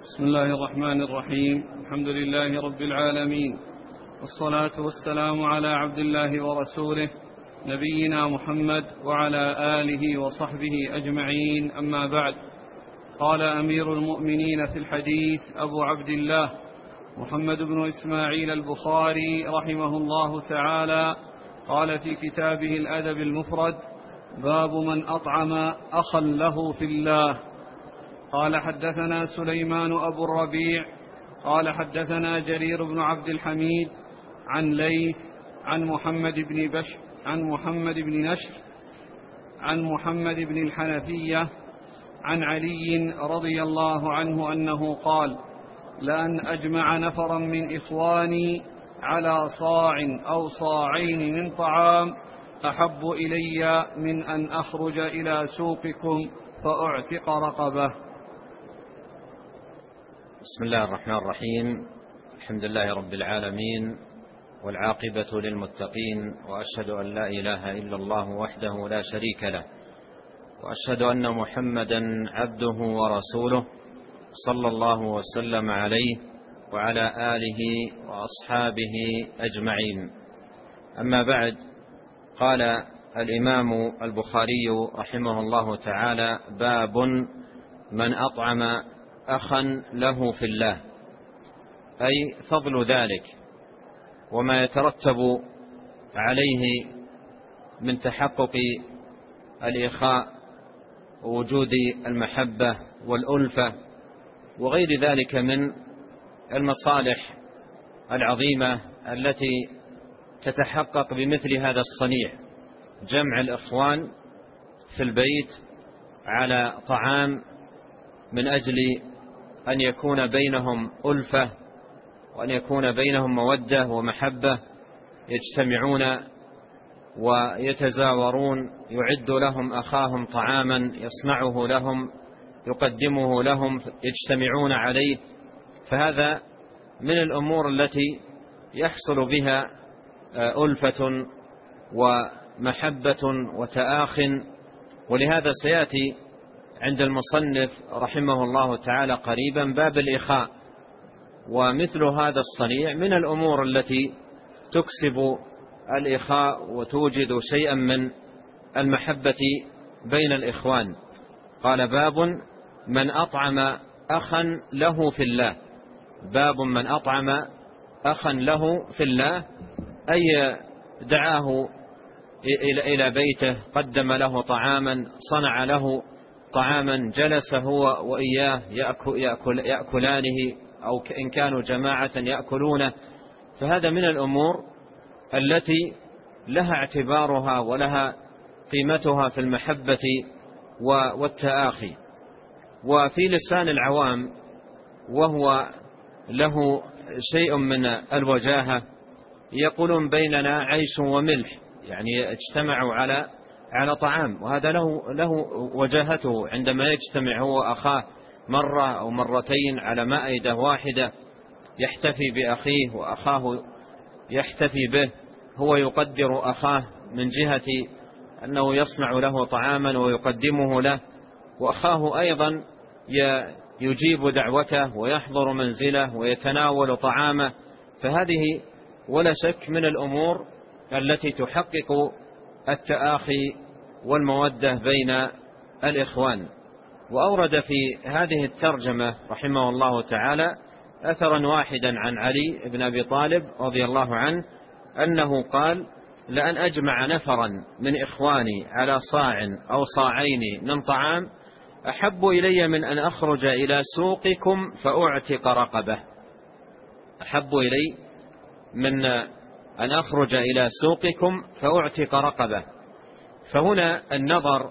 بسم الله الرحمن الرحيم. الحمد لله رب العالمين، والصلاة والسلام على عبد الله ورسوله نبينا محمد وعلى آله وصحبه أجمعين، أما بعد. قال أمير المؤمنين في الحديث أبو عبد الله محمد بن إسماعيل البخاري رحمه الله تعالى، قال في كتابه الأدب المفرد: باب من أطعم أخا له في الله. قال حدثنا سليمان أبو الربيع قال حدثنا جرير بن عبد الحميد عن ليث عن محمد بن نشر عن محمد بن الحنفية عن علي رضي الله عنه أنه قال: لأن أجمع نفرا من إخواني على صاع أو صاعين من طعام أحب إلي من أن أخرج إلى سوقكم فأعتق رقبة. بسم الله الرحمن الرحيم. الحمد لله رب العالمين، والعاقبة للمتقين، وأشهد أن لا إله إلا الله وحده لا شريك له، وأشهد أن محمدا عبده ورسوله صلى الله وسلم عليه وعلى آله وأصحابه أجمعين. أما بعد، قال الإمام البخاري رحمه الله تعالى: باب من أطعم أخا له في الله، أي فضل ذلك وما يترتب عليه من تحقق الإخاء ووجود المحبة والألفة وغير ذلك من المصالح العظيمة التي تتحقق بمثل هذا الصنيع: جمع الإخوان في البيت على طعام من أجل أن يكون بينهم ألفة وأن يكون بينهم مودة ومحبة، يجتمعون ويتزاورون، يعد لهم أخاهم طعاما يصنعه لهم يقدمه لهم، يجتمعون عليه. فهذا من الأمور التي يحصل بها ألفة ومحبة وتآخٍ، ولهذا سيأتي عند المصنف رحمه الله تعالى قريبا باب الإخاء. ومثل هذا الصنيع من الأمور التي تكسب الإخاء وتوجد شيئا من المحبة بين الإخوان. قال: باب من أطعم أخا له في الله. باب من أطعم أخا له في الله، أي دعاه إلى بيته، قدم له طعاما، صنع له طعاما، جلس هو وإياه يأكلانه، أو إن كانوا جماعة يأكلونه. فهذا من الأمور التي لها اعتبارها ولها قيمتها في المحبة والتآخي. وفي لسان العوام وهو له شيء من الوجاهة، يقولون بيننا عيش وملح، يعني اجتمعوا على طعام، وهذا له وجاهته عندما يجتمع هو أخاه مرة أو مرتين على مائدة واحدة، يحتفي بأخيه وأخاه يحتفي به. هو يقدر أخاه من جهة أنه يصنع له طعاما ويقدمه له، وأخاه أيضا يجيب دعوته ويحضر منزله ويتناول طعامه. فهذه ولا شك من الأمور التي تحقق التآخي والمودة بين الإخوان. وأورد في هذه الترجمة رحمه الله تعالى أثرا واحدا عن علي بن أبي طالب رضي الله عنه أنه قال: لأن أجمع نفرا من إخواني على صاع أو صاعين من طعام أحب إلي من أن أخرج إلى سوقكم فأعتق رقبة. أحب إلي من أن أخرج إلى سوقكم فأعتق رقبة. فهنا النظر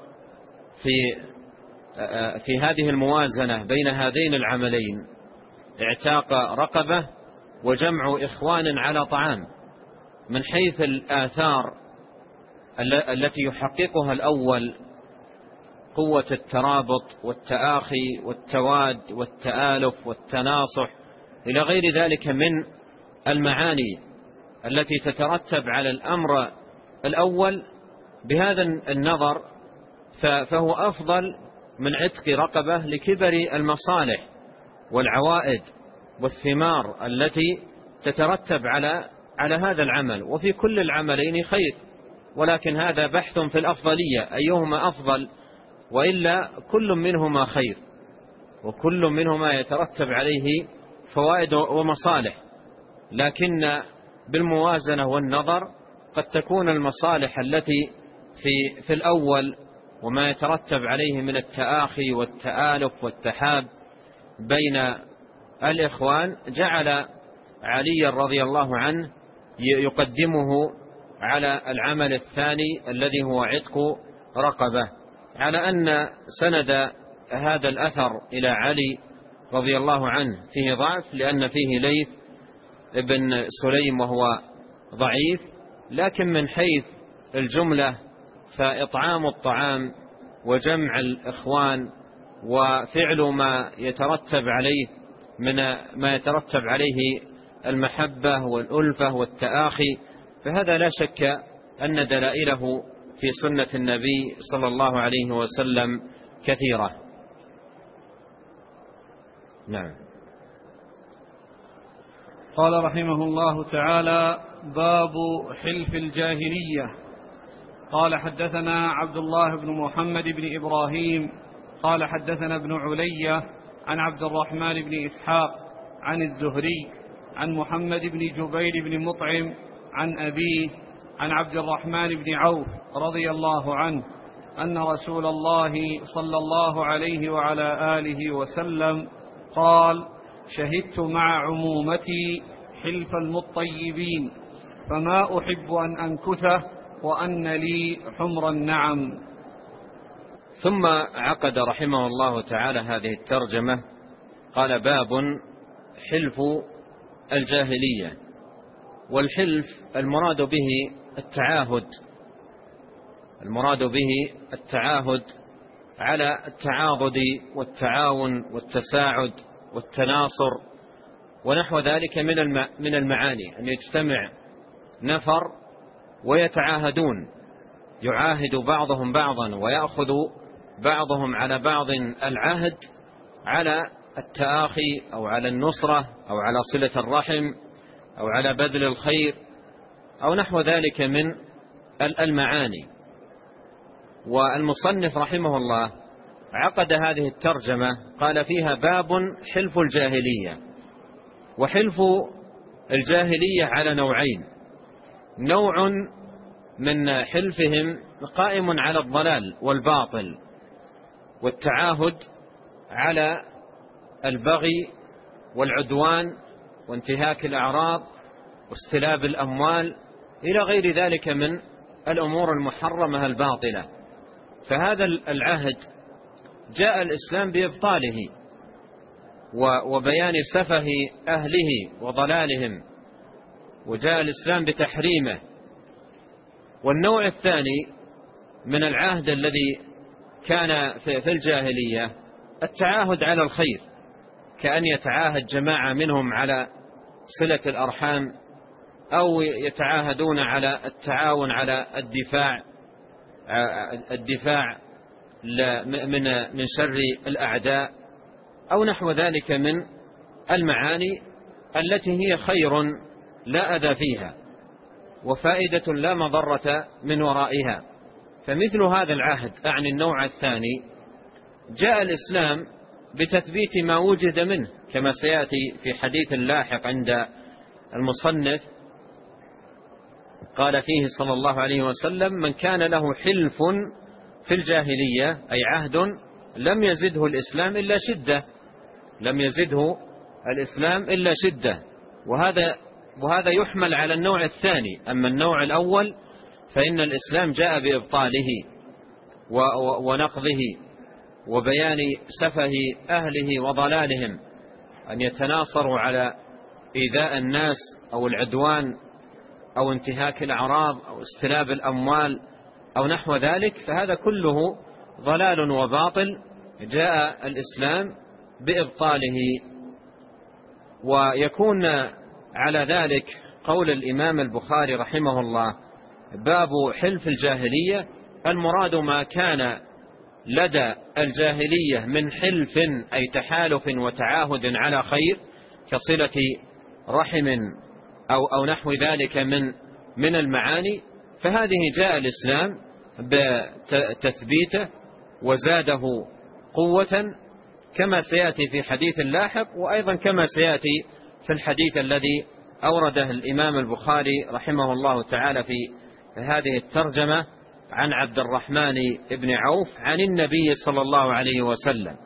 في هذه الموازنة بين هذين العملين: اعتاق رقبة وجمع إخوان على طعام، من حيث الآثار التي يحققها الأول: قوة الترابط والتآخي والتواد والتآلف والتناصح إلى غير ذلك من المعاني التي تترتب على الأمر الأول. بهذا النظر فهو أفضل من عتق رقبة لكبر المصالح والعوائد والثمار التي تترتب على هذا العمل. وفي كل العملين خير، ولكن هذا بحث في الأفضلية، أيهما أفضل، وإلا كل منهما خير، وكل منهما يترتب عليه فوائد ومصالح، لكن بالموازنة والنظر قد تكون المصالح التي في الأول وما يترتب عليه من التآخي والتآلف والتحاب بين الإخوان جعل علي رضي الله عنه يقدمه على العمل الثاني الذي هو عتق رقبة، على أن سند هذا الأثر إلى علي رضي الله عنه فيه ضعف، لأن فيه ليث ابن سليم وهو ضعيف، لكن من حيث الجملة فإطعام الطعام وجمع الإخوان وفعل ما يترتب عليه من ما يترتب عليه المحبة والألفة والتآخي، فهذا لا شك أن دلائله في سنة النبي صلى الله عليه وسلم كثيرة. نعم. قال رحمه الله تعالى: باب حلف الجاهلية. قال: حدثنا عبد الله بن محمد بن إبراهيم قال: حدثنا ابن علية عن عبد الرحمن بن إسحاق عن الزهري عن محمد بن جبير بن مطعم عن أبيه عن عبد الرحمن بن عوف رضي الله عنه أن رسول الله صلى الله عليه وعلى آله وسلم قال: شهدت مع عمومتي حلف المطيبين، فما أحب أن أنكثه وأن لي حمر النعم. ثم عقد رحمه الله تعالى هذه الترجمة، قال: باب حلف الجاهلية. والحلف المراد به التعاهد على التعاضد والتعاون والتساعد والتناصر ونحو ذلك من المعاني، أن يجتمع نفر ويتعاهدون، يعاهد بعضهم بعضا ويأخذ بعضهم على بعض العهد على التآخي أو على النصرة أو على صلة الرحم أو على بذل الخير أو نحو ذلك من المعاني. والمصنف رحمه الله عقد هذه الترجمة قال فيها: باب حلف الجاهلية. وحلف الجاهلية على نوعين: نوع من حلفهم قائم على الضلال والباطل والتعاهد على البغي والعدوان وانتهاك الأعراض واستلاب الأموال إلى غير ذلك من الأمور المحرمة الباطلة. فهذا العهد جاء الإسلام بإبطاله وبيان سفه أهله وضلالهم، وجاء الإسلام بتحريمه. والنوع الثاني من العهد الذي كان في الجاهلية التعاهد على الخير، كأن يتعاهد جماعة منهم على صلة الأرحام، أو يتعاهدون على التعاون على الدفاع من شر الأعداء أو نحو ذلك من المعاني التي هي خير لا أذى فيها وفائدة لا مضرة من ورائها. فمثل هذا العهد أعني النوع الثاني جاء الإسلام بتثبيت ما وجد منه، كما سيأتي في حديث لاحق عند المصنف. قال فيه صلى الله عليه وسلم: من كان له حلف في الجاهلية، أي عهد لم يزده الإسلام إلا شدة. وهذا يحمل على النوع الثاني. أما النوع الأول فإن الإسلام جاء بإبطاله ونقضه وبيان سفه أهله وضلالهم، أن يتناصروا على إيذاء الناس أو العدوان أو انتهاك الأعراض أو استلاب الأموال أو نحو ذلك، فهذا كله ضلال وباطل جاء الإسلام بإبطاله. ويكون على ذلك قول الإمام البخاري رحمه الله: باب حلف الجاهلية، المراد ما كان لدى الجاهلية من حلف أي تحالف وتعاهد على خير كصلة رحم أو نحو ذلك من المعاني، فهذه جاء الإسلام بتثبيته وزاده قوة، كما سيأتي في حديث لاحق، وأيضا كما سيأتي في الحديث الذي أورده الإمام البخاري رحمه الله تعالى في هذه الترجمة عن عبد الرحمن بن عوف عن النبي صلى الله عليه وسلم.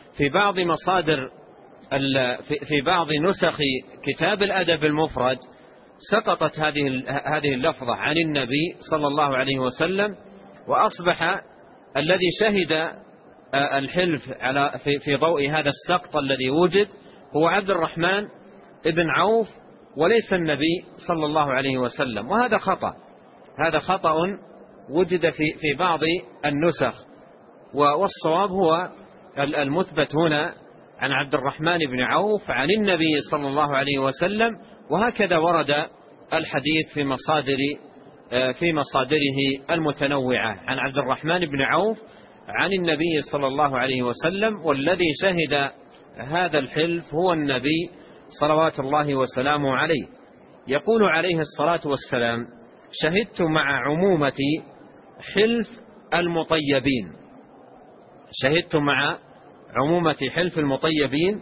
في بعض نسخ كتاب الأدب المفرد سقطت هذه اللفظة عن النبي صلى الله عليه وسلم، وأصبح الذي شهد الحلف في ضوء هذا السقط الذي وجد هو عبد الرحمن بن عوف وليس النبي صلى الله عليه وسلم، وهذا خطأ. هذا خطأ وجد في بعض النسخ، والصواب هو المثبت هنا عن عبد الرحمن بن عوف عن النبي صلى الله عليه وسلم، وهكذا ورد الحديث في مصادره المتنوعة عن عبد الرحمن بن عوف عن النبي صلى الله عليه وسلم، والذي شهد هذا الحلف هو النبي صلوات الله وسلامه عليه. يقول عليه الصلاة والسلام: شهدت مع عمومة حلف المطيبين. شهدت مع عمومة حلف المطيبين،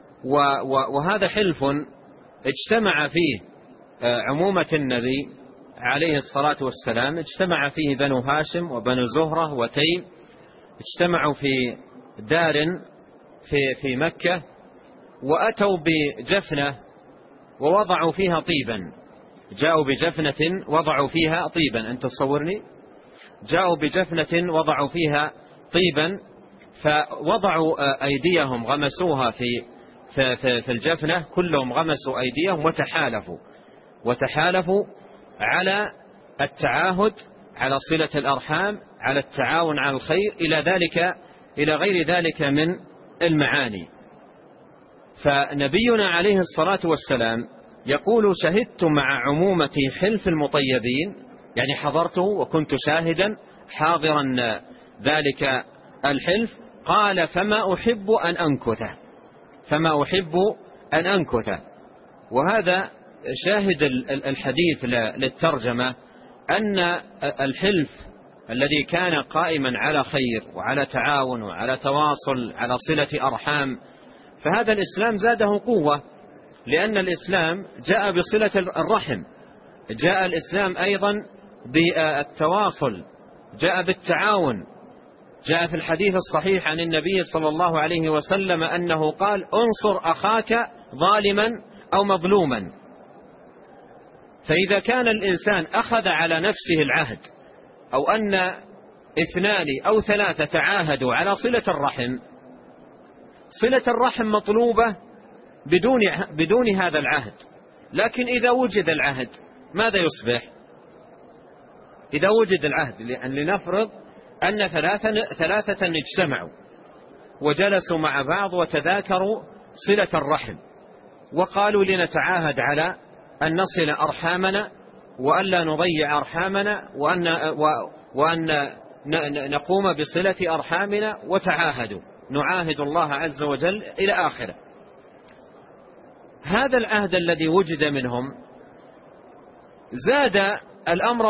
وهذا حلف اجتمع فيه عمومة النبي عليه الصلاة والسلام، اجتمع فيه بنو هاشم وبنو زهرة وتيم، اجتمعوا في دار في مكة، وأتوا بجفنة ووضعوا فيها طيبا. جاءوا بجفنة وضعوا فيها طيبا، أنت تصورني؟ جاءوا بجفنة وضعوا فيها طيبا، فوضعوا أيديهم غمسوها في الجفنة، كلهم غمسوا أيديهم وتحالفوا على التعاهد على صلة الأرحام، على التعاون على الخير، إلى غير ذلك من المعاني. فنبينا عليه الصلاة والسلام يقول: شهدت مع عمومة حلف المطيبين، يعني حضرته وكنت شاهدا حاضرا ذلك الحلف. قال: فما أحب أن أنكث. وهذا شاهد الحديث للترجمة، أن الحلف الذي كان قائما على خير وعلى تعاون وعلى تواصل على صلة أرحام، فهذا الإسلام زاده قوة، لأن الإسلام جاء بصلة الرحم، جاء الإسلام أيضا بالتواصل، جاء بالتعاون. جاء في الحديث الصحيح عن النبي صلى الله عليه وسلم أنه قال: انصر أخاك ظالما أو مظلوما. فإذا كان الإنسان أخذ على نفسه العهد، أو أن 2 أو 3 تعاهدوا على صلة الرحم، صلة الرحم مطلوبة بدون هذا العهد. لكن إذا وجد العهد ماذا يصبح؟ إذا وجد العهد، لنفرض أن 3 اجتمعوا وجلسوا مع بعض وتذاكروا صلة الرحم، وقالوا: لنتعاهد على أن نصل أرحامنا وألا نضيع أرحامنا وأن نقوم بصلة أرحامنا، وتعاهدوا، نعاهد الله عز وجل إلى آخره. هذا العهد الذي وجد منهم زاد الأمر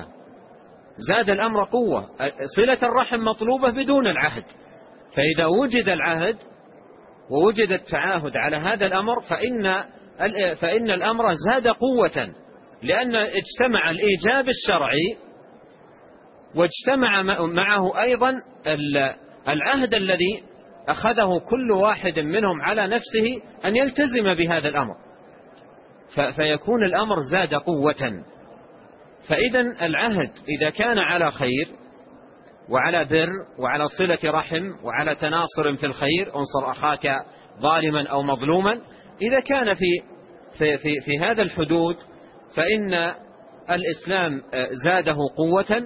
قوة. صلة الرحم مطلوبة بدون العهد، فإذا وجد العهد ووجد التعاهد على هذا الأمر فإن الأمر زاد قوة، لأن اجتمع الإيجاب الشرعي واجتمع معه أيضا العهد الذي أخذه كل واحد منهم على نفسه أن يلتزم بهذا الأمر، فيكون الأمر زاد قوة. فإذا العهد إذا كان على خير وعلى بر وعلى صلة رحم وعلى تناصر في الخير، انصر أخاك ظالما أو مظلوما، إذا كان في هذا الحدود فإن الإسلام زاده قوة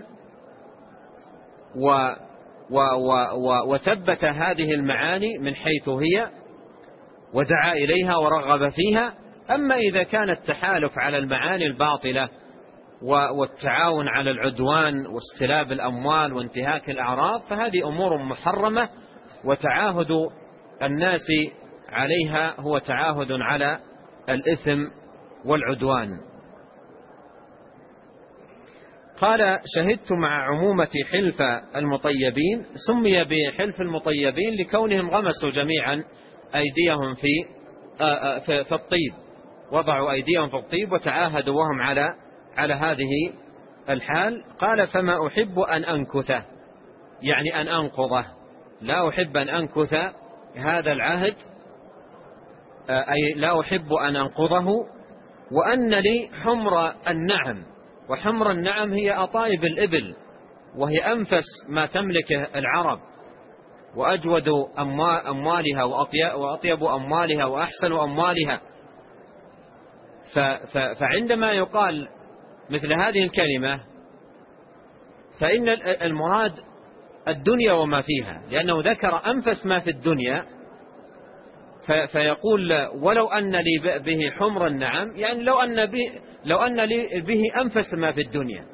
وثبت هذه المعاني من حيث هي ودعا إليها ورغب فيها. أما إذا كان التحالف على المعاني الباطلة والتعاون على العدوان واستلاب الأموال وانتهاك الأعراض، فهذه أمور محرمة، وتعاهد الناس عليها هو تعاهد على الإثم والعدوان. قال: شهدت مع عمومة حلف المطيبين. سمي بحلف المطيبين لكونهم غمسوا جميعا أيديهم في الطيب، وضعوا أيديهم في الطيب وتعاهدوا وهم على هذه الحال. قال: فما أحب أن أنكثه، يعني أن أنقضه، لا أحب أن أنكث هذا العهد، أي لا أحب أن أنقضه. وأن لي حمر النعم، وحمر النعم هي أطايب الإبل، وهي أنفس ما تملكه العرب، وأجود أموالها وأطيب أموالها وأحسن أموالها. فعندما يقال مثل هذه الكلمة فإن المراد الدنيا وما فيها، لأنه ذكر أنفس ما في الدنيا، فيقول: ولو أن لي به حمر النعم، يعني لو أن لي به أنفس ما في الدنيا،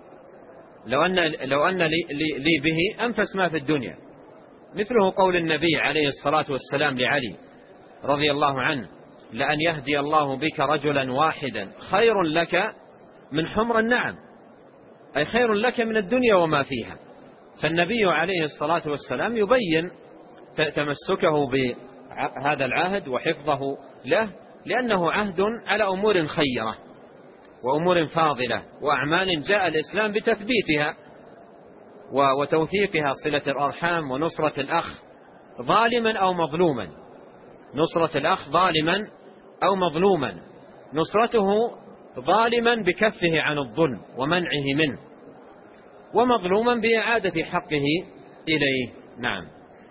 لو أن لي به أنفس ما في الدنيا. مثله قول النبي عليه الصلاة والسلام لعلي رضي الله عنه: لأن يهدي الله بك رجلا واحدا خير لك من حمر النعم، أي خير لك من الدنيا وما فيها. فالنبي عليه الصلاة والسلام يبين تمسكه بهذا العهد وحفظه له، لأنه عهد على أمور خيرة وأمور فاضلة وأعمال جاء الإسلام بتثبيتها وتوثيقها، صلة الأرحام ونصرة الأخ ظالما أو مظلوما، نصرة الأخ ظالما أو مظلوما، نصرته ظالما بكفه عن الظلم ومنعه منه، ومظلوما بإعادة حقه إليه. نعم.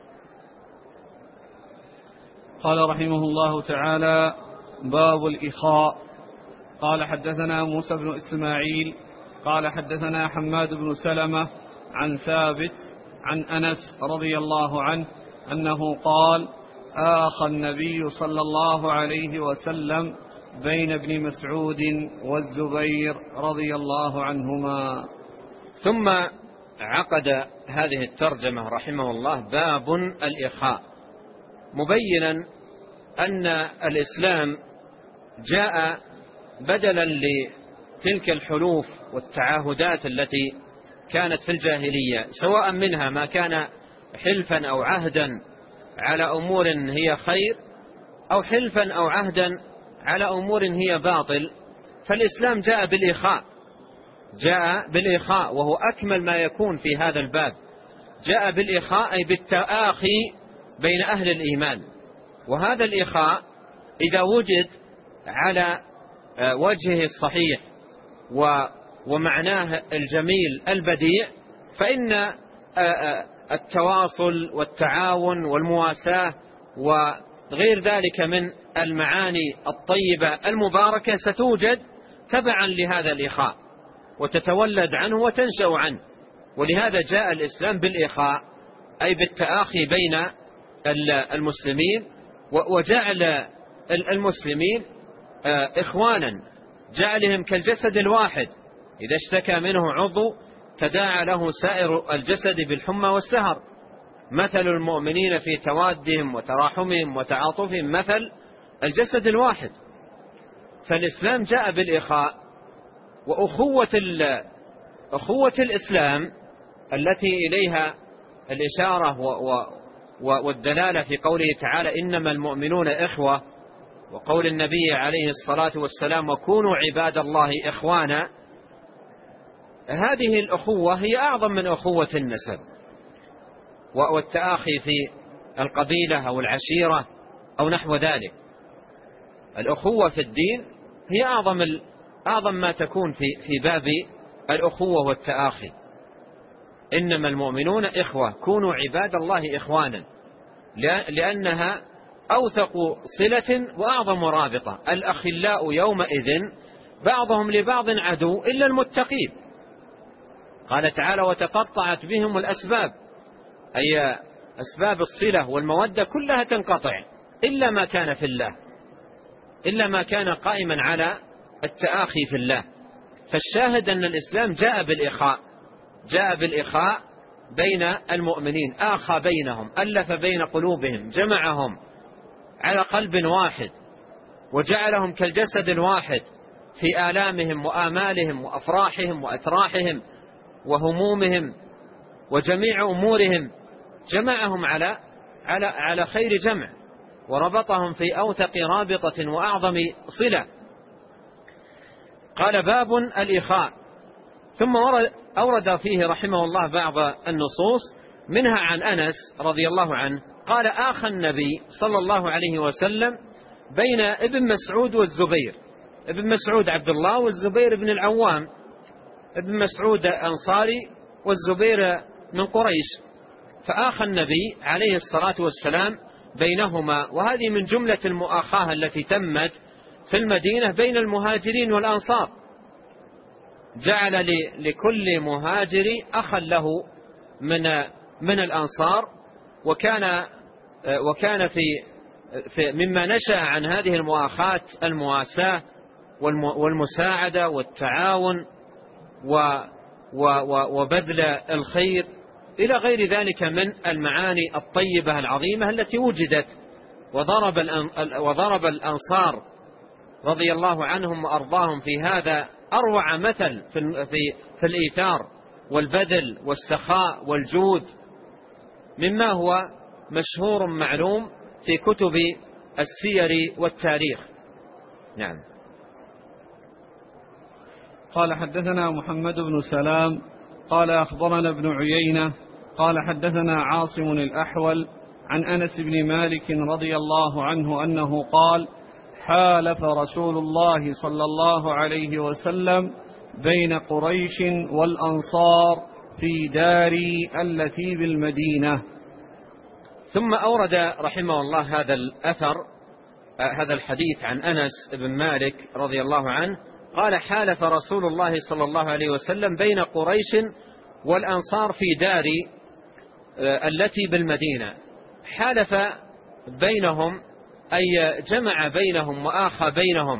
قال رحمه الله تعالى: باب الإخاء. قال: حدثنا موسى بن إسماعيل قال: حدثنا حماد بن سلمة عن ثابت عن أنس رضي الله عنه أنه قال: آخى النبي صلى الله عليه وسلم بين ابن مسعود والزبير رضي الله عنهما. ثم عقد هذه الترجمة رحمه الله باب الإخاء، مبينا أن الإسلام جاء بدلا لتلك الحلوف والتعاهدات التي كانت في الجاهلية، سواء منها ما كان حلفا أو عهدا على أمور هي خير، أو حلفا أو عهدا على أمور هي باطل. فالإسلام جاء بالإخاء وهو أكمل ما يكون في هذا الباب. جاء بالإخاء أي بالتآخي بين أهل الإيمان، وهذا الإخاء إذا وجد على وجهه الصحيح ومعناه الجميل البديع، فإن التواصل والتعاون والمواساة وغير ذلك من المعاني الطيبة المباركة ستوجد تبعا لهذا الإخاء وتتولد عنه وتنشأ عنه. ولهذا جاء الإسلام بالإخاء أي بالتآخي بين المسلمين، وجعل المسلمين إخوانا، جعلهم كالجسد الواحد، إذا اشتكى منه عضو تداعى له سائر الجسد بالحمى والسهر. مثل المؤمنين في توادهم وتراحمهم وتعاطفهم مثل الجسد الواحد. فالإسلام جاء بالإخاء، وأخوة الإسلام التي إليها الإشارة والدلالة في قوله تعالى: إنما المؤمنون إخوة، وقول النبي عليه الصلاة والسلام: وكونوا عباد الله إخوانا. هذه الأخوة هي أعظم من أخوة النسب والتآخي في القبيلة أو العشيرة أو نحو ذلك. الأخوة في الدين هي أعظم ما تكون في باب الأخوة والتآخي. إنما المؤمنون إخوة، كونوا عباد الله إخوانا، لأنها أوثق صلة وأعظم رابطة. الأخلاء يومئذ بعضهم لبعض عدو إلا المتقين. قال تعالى: وتقطعت بهم الأسباب، أي أسباب الصلة والمودة كلها تنقطع إلا ما كان في الله، إلا ما كان قائما على التآخي في الله. فالشاهد أن الإسلام جاء بالإخاء بين المؤمنين، آخى بينهم، ألف بين قلوبهم، جمعهم على قلب واحد، وجعلهم كالجسد الواحد في آلامهم وآمالهم وأفراحهم وأتراحهم وهمومهم وجميع أمورهم، جمعهم على خير جمع، وربطهم في أوثق رابطة وأعظم صلة. قال باب الإخاء. ثم أورد فيه رحمه الله بعض النصوص، منها عن أنس رضي الله عنه قال آخى النبي صلى الله عليه وسلم بين ابن مسعود والزبير. ابن مسعود عبد الله، والزبير بن العوام. ابن مسعود أنصاري والزبير من قريش. فآخى النبي عليه الصلاة والسلام بينهما، وهذه من جملة المؤاخاة التي تمت في المدينة بين المهاجرين والأنصار. جعل لكل مهاجر أخا له من الأنصار، وكان في مما نشأ عن هذه المؤاخاة المواساة والمساعدة والتعاون وبذل الخير إلى غير ذلك من المعاني الطيبة العظيمة التي وجدت. وضرب الأنصار رضي الله عنهم وأرضاهم في هذا أروع مثل في الإيثار والبذل والسخاء والجود، مما هو مشهور معلوم في كتب السير والتاريخ. نعم. قال حدثنا محمد بن سلام قال أخبرنا ابن عيينة قال حدثنا عاصم الأحول عن أنس بن مالك رضي الله عنه أنه قال حالف رسول الله صلى الله عليه وسلم بين قريش والأنصار في داري التي بالمدينة. ثم أورد رحمه الله هذا الحديث عن أنس بن مالك رضي الله عنه قال حالف رسول الله صلى الله عليه وسلم بين قريش والأنصار في داري التي بالمدينة. حالف بينهم أي جمع بينهم وآخى بينهم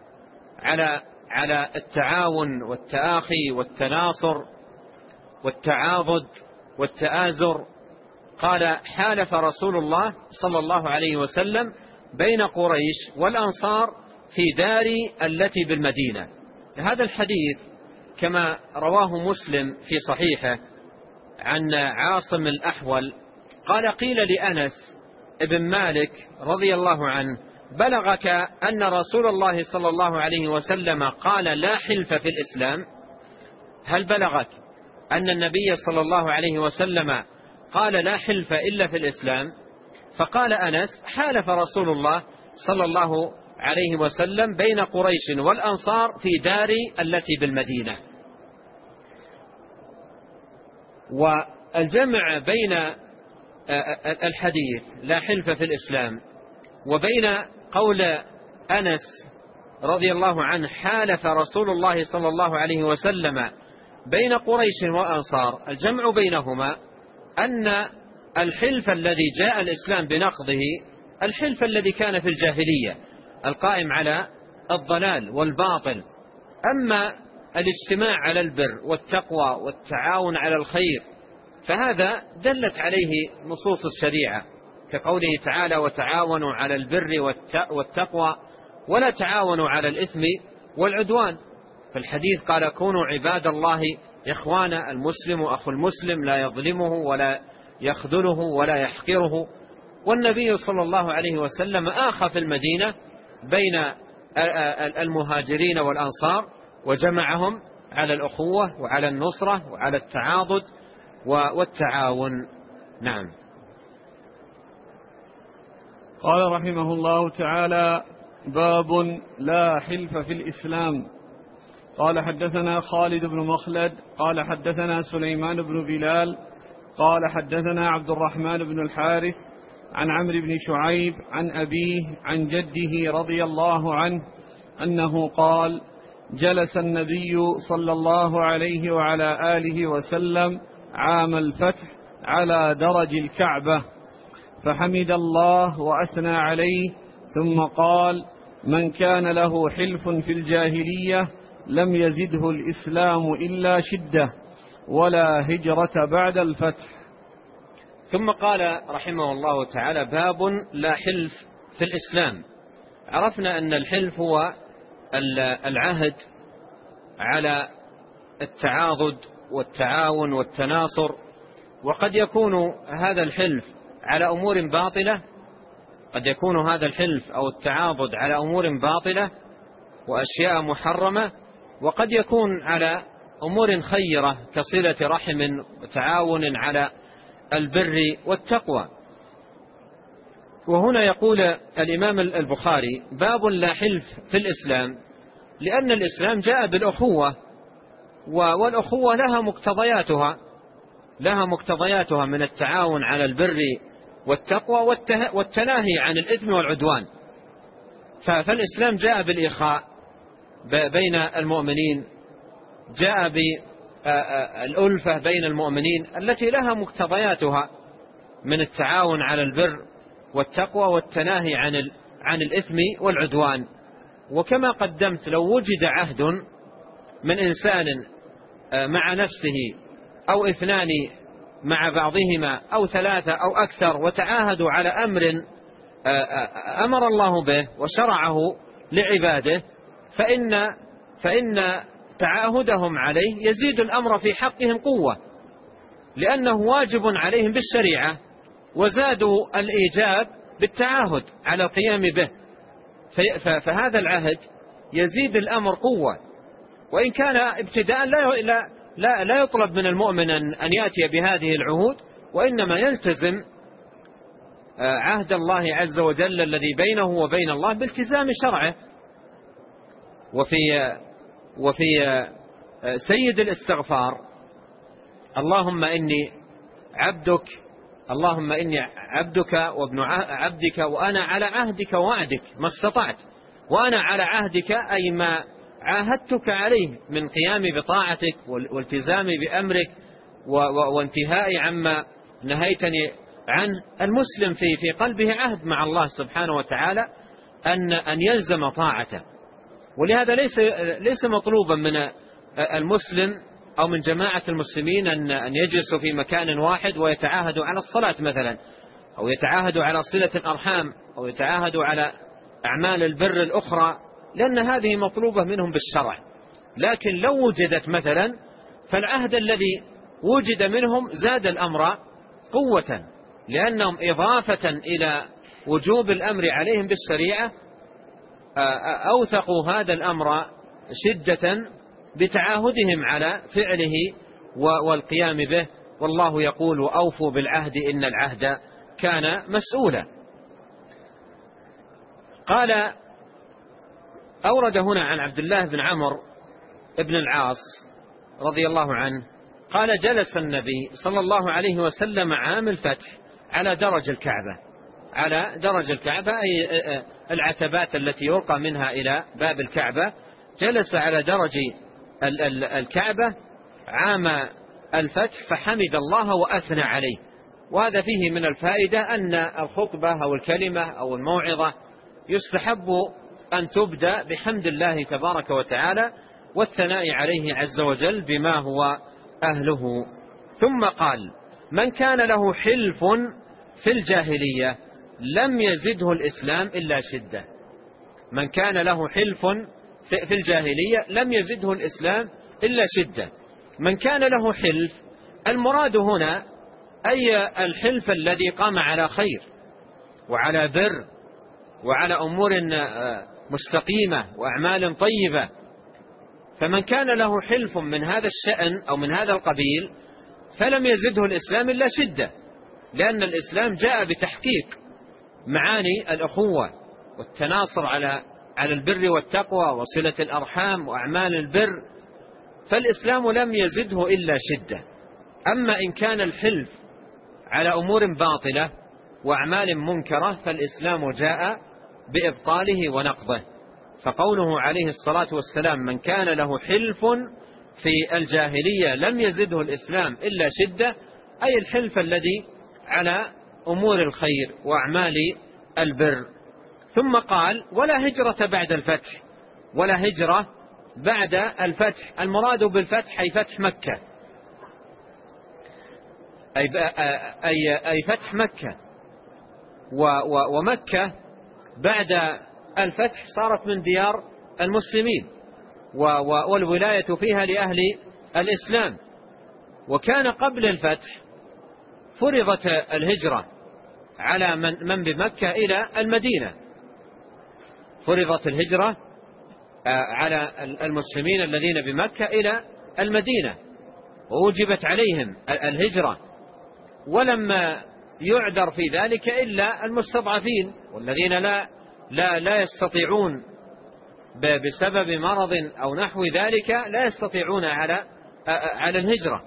على التعاون والتآخي والتناصر والتعاضد والتآزر. قال حالف رسول الله صلى الله عليه وسلم بين قريش والأنصار في داري التي بالمدينة. هذا الحديث كما رواه مسلم في صحيحه عن عاصم الأحول قال قيل لأنس ابن مالك رضي الله عنه بلغك أن رسول الله صلى الله عليه وسلم قال لا حلف في الإسلام؟ هل بلغك أن النبي صلى الله عليه وسلم قال لا حلف إلا في الإسلام؟ فقال أنس حالف رسول الله صلى الله عليه وسلم بين قريش والأنصار في داري التي بالمدينة. والجمع بين الحديث لا حلف في الإسلام وبين قول أنس رضي الله عنه حالف رسول الله صلى الله عليه وسلم بين قريش والأنصار، الجمع بينهما أن الحلف الذي جاء الإسلام بنقضه الحلف الذي كان في الجاهلية القائم على الضلال والباطل. أما الاجتماع على البر والتقوى والتعاون على الخير فهذا دلت عليه نصوص الشريعة كقوله تعالى وتعاونوا على البر والتقوى ولا تعاونوا على الإثم والعدوان. فالحديث قال كونوا عباد الله إخوانا، المسلم أخو المسلم لا يظلمه ولا يخذله ولا يحقره. والنبي صلى الله عليه وسلم آخى في المدينة بين المهاجرين والأنصار وجمعهم على الأخوة وعلى النصرة وعلى التعاضد والتعاون. نعم. قال رحمه الله تعالى باب لا حلف في الإسلام. قال حدثنا خالد بن مخلد قال حدثنا سليمان بن بلال قال حدثنا عبد الرحمن بن الحارث عن عمرو بن شعيب عن أبيه عن جده رضي الله عنه أنه قال جلس النبي صلى الله عليه وعلى آله وسلم عام الفتح على درج الكعبة فحمد الله وأثنى عليه ثم قال من كان له حلف في الجاهلية لم يزده الإسلام إلا شدة ولا هجرة بعد الفتح. ثم قال رحمه الله تعالى: باب لا حلف في الإسلام. عرفنا أن الحلف هو العهد على التعاضد والتعاون والتناصر، وقد يكون هذا الحلف على أمور باطلة، قد يكون هذا الحلف أو التعاضد على أمور باطلة وأشياء محرمة، وقد يكون على أمور خيرة كصلة رحم وتعاون على البر والتقوى. وهنا يقول الإمام البخاري: باب لا حلف في الإسلام، لأن الإسلام جاء بالأخوة، والأخوة لها مقتضياتها من التعاون على البر والتقوى والتناهي عن الإثم والعدوان. فالإسلام جاء بالإخاء بين المؤمنين، جاء بالألفة بين المؤمنين التي لها مقتضياتها من التعاون على البر والتقوى والتناهي عن الإثم والعدوان. وكما قدمت، لو وجد عهد من إنسان مع نفسه أو اثنان مع بعضهما أو ثلاثة أو أكثر وتعاهدوا على أمر أمر الله به وشرعه لعباده، فإن تعاهدهم عليه يزيد الأمر في حقهم قوة، لأنه واجب عليهم بالشريعة، وزادوا الإيجاب بالتعاهد على القيام به. فهذا العهد يزيد الأمر قوة، وإن كان ابتداء لا يطلب من المؤمن أن يأتي بهذه العهود، وإنما يلتزم عهد الله عز وجل الذي بينه وبين الله بالتزام شرعه. وفي سيد الاستغفار: اللهم إني عبدك وابن عبدك، وأنا على عهدك ووعدك ما استطعت، وأنا على عهدك أي ما عاهدتك عليه من قيام بطاعتك والتزام بأمرك وانتهاء عما نهيتني عنه. المسلم في قلبه عهد مع الله سبحانه وتعالى أن يلزم طاعته، ولهذا ليس مطلوبا من المسلم أو من جماعة المسلمين أن يجلسوا في مكان واحد ويتعاهدوا على الصلاة مثلا، أو يتعاهدوا على صلة الأرحام، أو يتعاهدوا على أعمال البر الأخرى، لأن هذه مطلوبة منهم بالشرع. لكن لو وجدت مثلا، فالعهد الذي وجد منهم زاد الأمر قوة، لأنهم إضافة إلى وجوب الأمر عليهم بالشريعة أوثقوا هذا الأمر شدة بتعاهدهم على فعله والقيام به. والله يقول: وأوفوا بالعهد إن العهد كان مسؤولا. قال أورد هنا عن عبد الله بن عمرو بن العاص رضي الله عنه قال: جلس النبي صلى الله عليه وسلم عام الفتح على درج الكعبة، أي العتبات التي يرقى منها إلى باب الكعبة. جلس على درج الكعبة عام الفتح فحمد الله وأثنى عليه. وهذا فيه من الفائدة أن الخطبة أو الكلمة أو الموعظة يستحب أن تبدأ بحمد الله تبارك وتعالى والثناء عليه عز وجل بما هو أهله. ثم قال: من كان له حلف في الجاهلية لم يزده الإسلام إلا شدة. من كان له حلف في الجاهلية لم يزده الإسلام إلا شدة. من كان له حلف، المراد هنا أي الحلف الذي قام على خير وعلى بر وعلى أمور مستقيمة وأعمال طيبة. فمن كان له حلف من هذا الشأن أو من هذا القبيل فلم يزده الإسلام إلا شدة، لأن الإسلام جاء بتحقيق معاني الأخوة والتناصر على البر والتقوى وصلة الأرحام وأعمال البر، فالإسلام لم يزده إلا شدة. أما إن كان الحلف على أمور باطلة وأعمال منكرة فالإسلام جاء بإبطاله ونقضه. فقوله عليه الصلاة والسلام: من كان له حلف في الجاهلية لم يزده الإسلام إلا شدة، أي الحلف الذي على أمور الخير وأعمال البر. ثم قال: ولا هجرة بعد الفتح. ولا هجرة بعد الفتح. المراد بالفتح أي فتح مكة، أي فتح مكة. ومكة بعد الفتح صارت من ديار المسلمين، والولاية فيها لأهل الإسلام. وكان قبل الفتح فرضت الهجرة على من بمكة إلى المدينة، فرضت الهجرة على المسلمين الذين بمكة إلى المدينة، ووجبت عليهم الهجرة، ولما يعذر في ذلك إلا المستضعفين والذين لا يستطيعون بسبب مرض أو نحو ذلك، لا يستطيعون على الهجرة،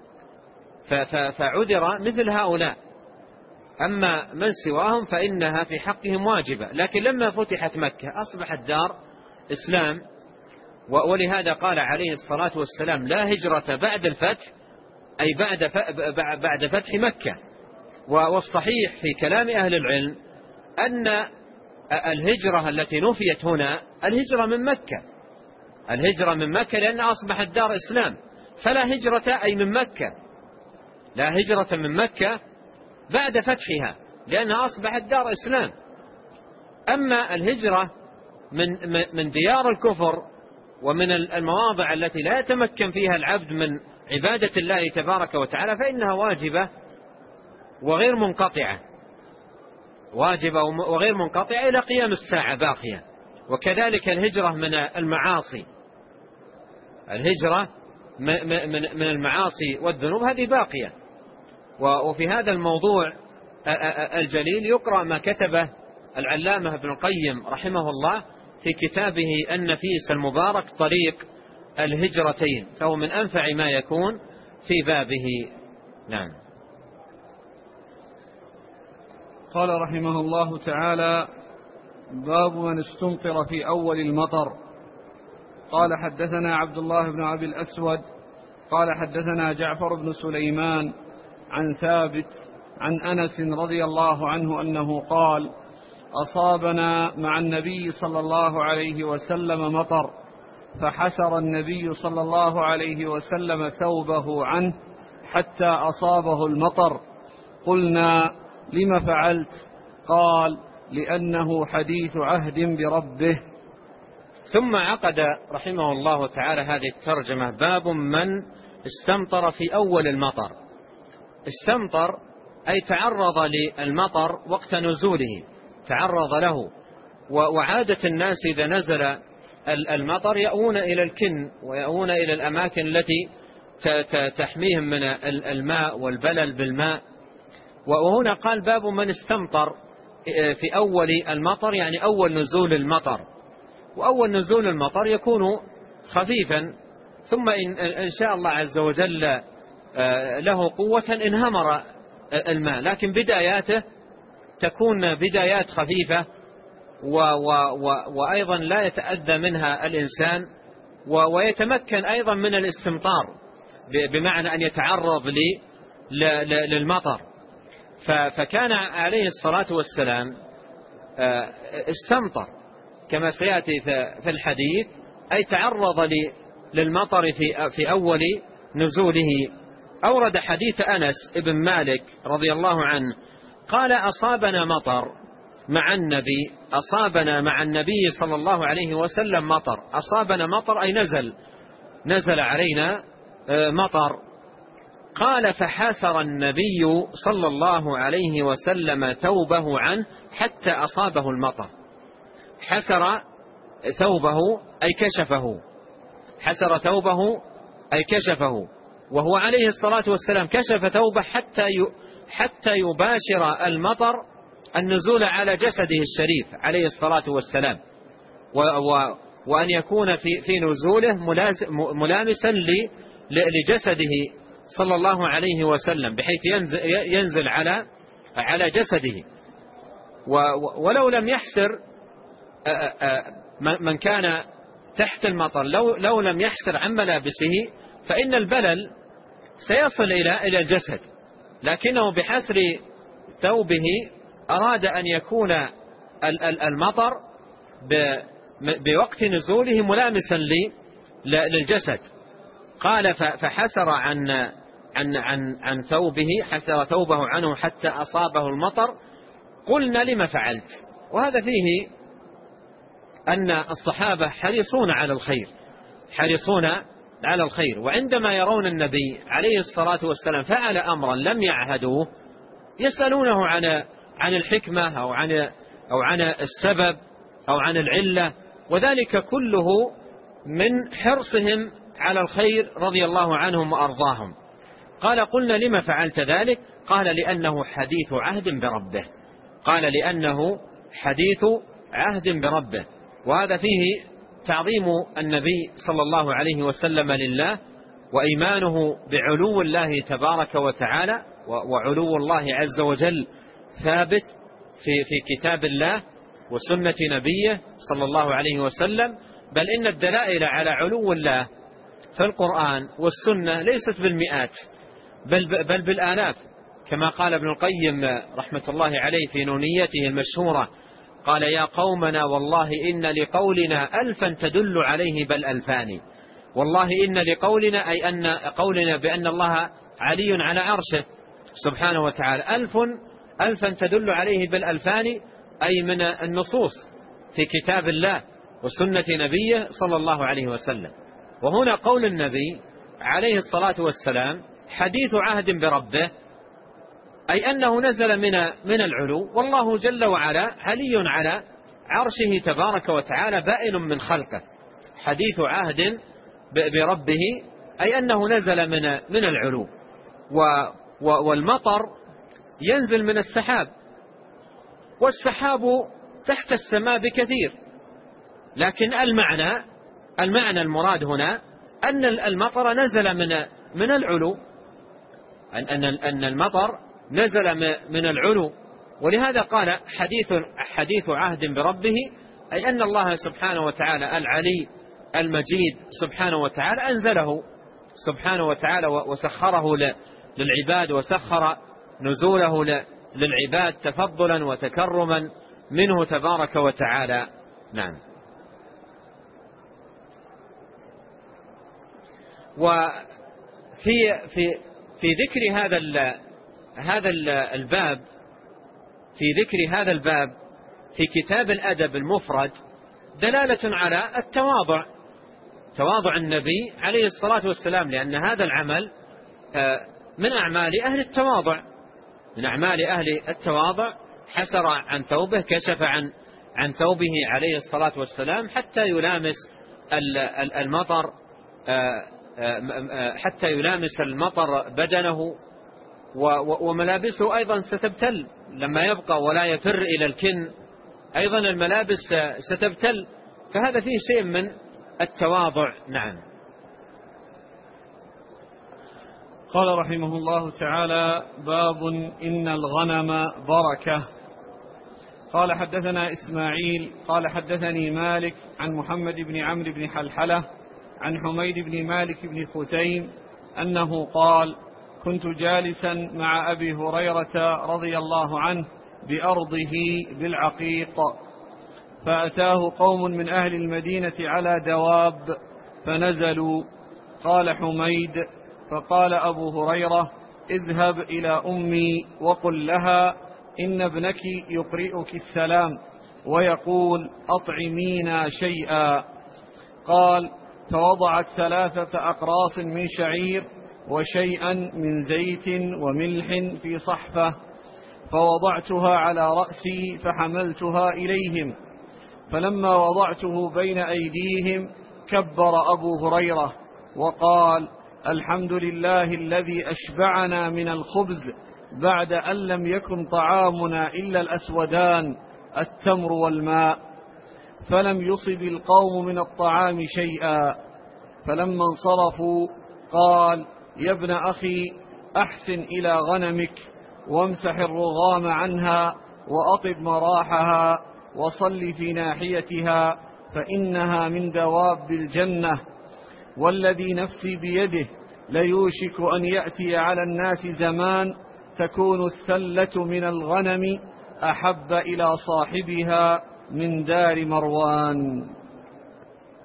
فعذر مثل هؤلاء. أما من سواهم فإنها في حقهم واجبة. لكن لما فتحت مكة أصبحت دار إسلام، ولهذا قال عليه الصلاة والسلام: لا هجرة بعد الفتح، أي بعد فتح مكة. والصحيح في كلام أهل العلم أن الهجرة التي نفيت هنا الهجرة من مكة، الهجرة من مكة، لأن أصبحت دار إسلام، فلا هجرة أي من مكة، لا هجرة من مكة بعد فتحها لأنها أصبحت دار إسلام. أما الهجرة من ديار الكفر ومن المواضع التي لا يتمكن فيها العبد من عبادة الله تبارك وتعالى فإنها واجبة وغير منقطعة، واجبة وغير منقطعة إلى قيام الساعة باقية. وكذلك الهجرة من المعاصي، الهجرة من المعاصي والذنوب هذه باقية. وفي هذا الموضوع الجليل يقرأ ما كتبه العلامة ابن القيم رحمه الله في كتابه النفيس المبارك طريق الهجرتين، فهو من أنفع ما يكون في بابه. نعم. قال رحمه الله تعالى: باب من استمطر في أول المطر. قال حدثنا عبد الله بن أبي الأسود قال حدثنا جعفر بن سليمان عن ثابت عن أنس رضي الله عنه أنه قال: أصابنا مع النبي صلى الله عليه وسلم مطر، فحسر النبي صلى الله عليه وسلم ثوبه عنه حتى أصابه المطر. قلنا: لم فعلت؟ قال: لأنه حديث عهد بربه. ثم عقد رحمه الله تعالى هذه الترجمة: باب من استمطر في أول المطر. استمطر أي تعرض للمطر وقت نزوله، تعرض له. وعادة الناس إذا نزل المطر يأوون إلى الكن ويأوون إلى الأماكن التي تحميهم من الماء والبلل بالماء. وهنا قال: باب من استمطر في أول المطر، يعني أول نزول المطر. وأول نزول المطر يكون خفيفا، ثم إن شاء الله عز وجل له قوة انهمر الماء، لكن بداياته تكون بدايات خفيفة وأيضا لا يتأذى منها الإنسان، ويتمكن أيضا من الاستمطار بمعنى أن يتعرض للمطر. فكان عليه الصلاة والسلام استمطر كما سيأتي في الحديث، أي تعرض للمطر في أول نزوله. أورد حديث أنس بن مالك رضي الله عنه قال: أصابنا مطر مع النبي، أصابنا مع النبي صلى الله عليه وسلم مطر. أصابنا مطر أي نزل علينا مطر. قال: فحسر النبي صلى الله عليه وسلم ثوبه عنه حتى أصابه المطر. حسر ثوبه أي كشفه، حسر ثوبه أي كشفه، وهو عليه الصلاة والسلام كشف ثوبه حتى يباشر المطر النزول على جسده الشريف عليه الصلاة والسلام، وأن يكون في نزوله ملامسا لجسده صلى الله عليه وسلم، بحيث ينزل على جسده. ولو لم يحسر من كان تحت المطر، لو لم يحسر عن ملابسه فإن البلل سيصل إلى الجسد، لكنه بحسر ثوبه أراد أن يكون المطر بوقت نزوله ملامسا للجسد. قال فحسر عن ثوبه، حسر ثوبه عنه حتى أصابه المطر. قلنا لما فعلت؟ وهذا فيه أن الصحابة حريصون على الخير، وعندما يرون النبي عليه الصلاة والسلام فعل أمرا لم يعهدوه يسألونه عن الحكمة أو عن السبب أو عن العلة، وذلك كله من حرصهم على الخير رضي الله عنهم وأرضاهم. قال قلنا لما فعلت ذلك؟ قال لأنه حديث عهد بربه. وهذا فيه تعظيم النبي صلى الله عليه وسلم لله، وإيمانه بعلو الله تبارك وتعالى، وعلو الله عز وجل ثابت في كتاب الله وسنة نبيه صلى الله عليه وسلم. بل إن الدلائل على علو الله في القرآن والسنة ليست بالمئات بل بالآلاف، كما قال ابن القيم رحمة الله عليه في نونيته المشهورة، قال يا قومنا والله إن لقولنا ألفا تدل عليه بل ألفان. والله إن لقولنا أي أن قولنا بأن الله علي على عرشه سبحانه وتعالى ألفا تدل عليه بل ألفان، أي من النصوص في كتاب الله وسنة نبيه صلى الله عليه وسلم. وهنا قول النبي عليه الصلاة والسلام حديث عهد بربه، أي أنه نزل من العلو، والله جل وعلا علي على عرشه تبارك وتعالى بائن من خلقه. حديث عهد بربه أي أنه نزل من العلو. والمطر ينزل من السحاب، والسحاب تحت السماء بكثير، لكن المعنى المراد هنا أن المطر نزل من العلو، أن المطر نزل من العلو. ولهذا قال حديث عهد بربه، أي أن الله سبحانه وتعالى العلي المجيد سبحانه وتعالى أنزله سبحانه وتعالى وسخره للعباد، وسخر نزوله للعباد تفضلا وتكرما منه تبارك وتعالى. نعم. وفي ذكر هذا الباب في كتاب الأدب المفرد دلالة على تواضع النبي عليه الصلاة والسلام، لأن هذا العمل من أعمال أهل التواضع. حسر عن ثوبه، كشف عن ثوبه عليه الصلاة والسلام حتى يلامس المطر بدنه، وملابسه أيضا ستبتل لما يبقى ولا يفر إلى الكن، أيضا الملابس ستبتل، فهذا فيه شيء من التواضع. نعم. قال رحمه الله تعالى: باب إن الغنم بركة. قال حدثنا إسماعيل قال حدثني مالك عن محمد بن عمرو بن حلحلة عن حميد بن مالك بن خثيم أنه قال: كنت جالسا مع أبي هريرة رضي الله عنه بأرضه بالعقيق، فأتاه قوم من أهل المدينة على دواب فنزلوا. قال حميد: فقال أبو هريرة: اذهب إلى أمي وقل لها إن ابنك يقرئك السلام ويقول أطعمينا شيئا. قال: فوضعت 3 أقراص من شعير وشيئا من زيت وملح في صحفة، فوضعتها على رأسي فحملتها إليهم، فلما وضعته بين أيديهم كبر أبو هريرة وقال: الحمد لله الذي أشبعنا من الخبز بعد أن لم يكن طعامنا إلا الأسودان التمر والماء. فلم يصب القوم من الطعام شيئا. فلما انصرفوا قال: يا ابن أخي، أحسن إلى غنمك وامسح الرغام عنها وأطب مراحها وصل في ناحيتها فإنها من دواب الجنة، والذي نفسي بيده ليوشك أن يأتي على الناس زمان تكون السلة من الغنم أحب إلى صاحبها من دار مروان.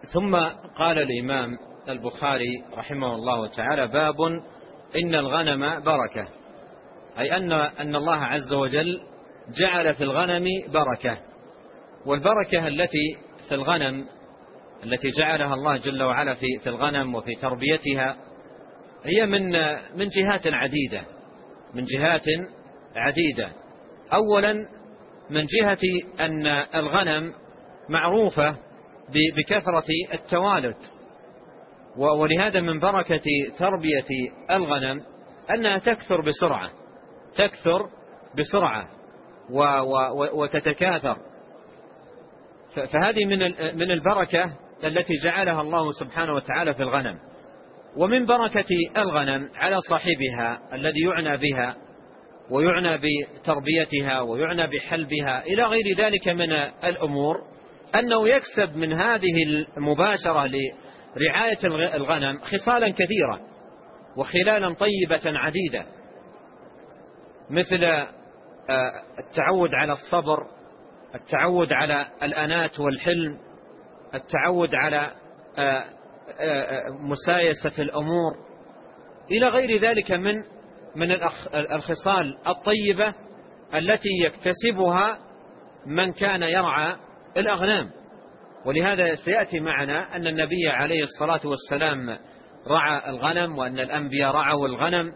ثم قال الإمام البخاري رحمه الله تعالى: باب إن الغنم بركة، أي أن الله عز وجل جعل في الغنم بركة. والبركة التي في الغنم التي جعلها الله جل وعلا في الغنم وفي تربيتها هي من جهات عديدة. أولا من جهة أن الغنم معروفة بكثرة التوالد، ولهذا من بركة تربية الغنم أنها تكثر بسرعة وتتكاثر. فهذه من البركة التي جعلها الله سبحانه وتعالى في الغنم. ومن بركة الغنم على صاحبها الذي يعنى بها ويعنى بتربيتها ويعنى بحلبها إلى غير ذلك من الأمور أنه يكسب من هذه المباشرة لرعاية الغنم خصالا كثيرة وخلالا طيبة عديدة، مثل التعود على الصبر، التعود على الأنات والحلم، التعود على مسايسة الأمور إلى غير ذلك من الخصال الطيبة التي يكتسبها من كان يرعى الأغنام. ولهذا سيأتي معنا أن النبي عليه الصلاة والسلام رعى الغنم، وأن الأنبياء رعوا الغنم،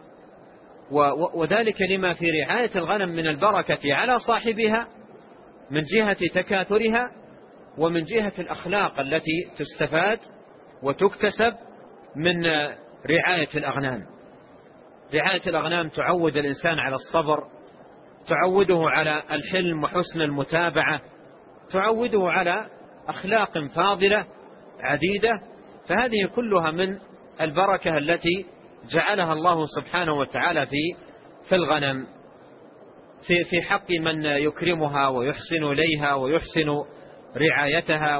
وذلك لما في رعاية الغنم من البركة على صاحبها من جهة تكاثرها، ومن جهة الأخلاق التي تستفاد وتكتسب من رعاية الأغنام. رعاية الأغنام تعود الإنسان على الصبر، تعوده على الحلم وحسن المتابعة، تعوده على أخلاق فاضلة عديدة. فهذه كلها من البركة التي جعلها الله سبحانه وتعالى في الغنم في حق من يكرمها ويحسن إليها ويحسن رعايتها.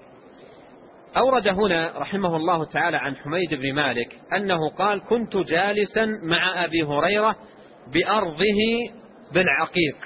أورد هنا رحمه الله تعالى عن حميد بن مالك أنه قال: كنت جالسا مع أبي هريرة بأرضه بالعقيق.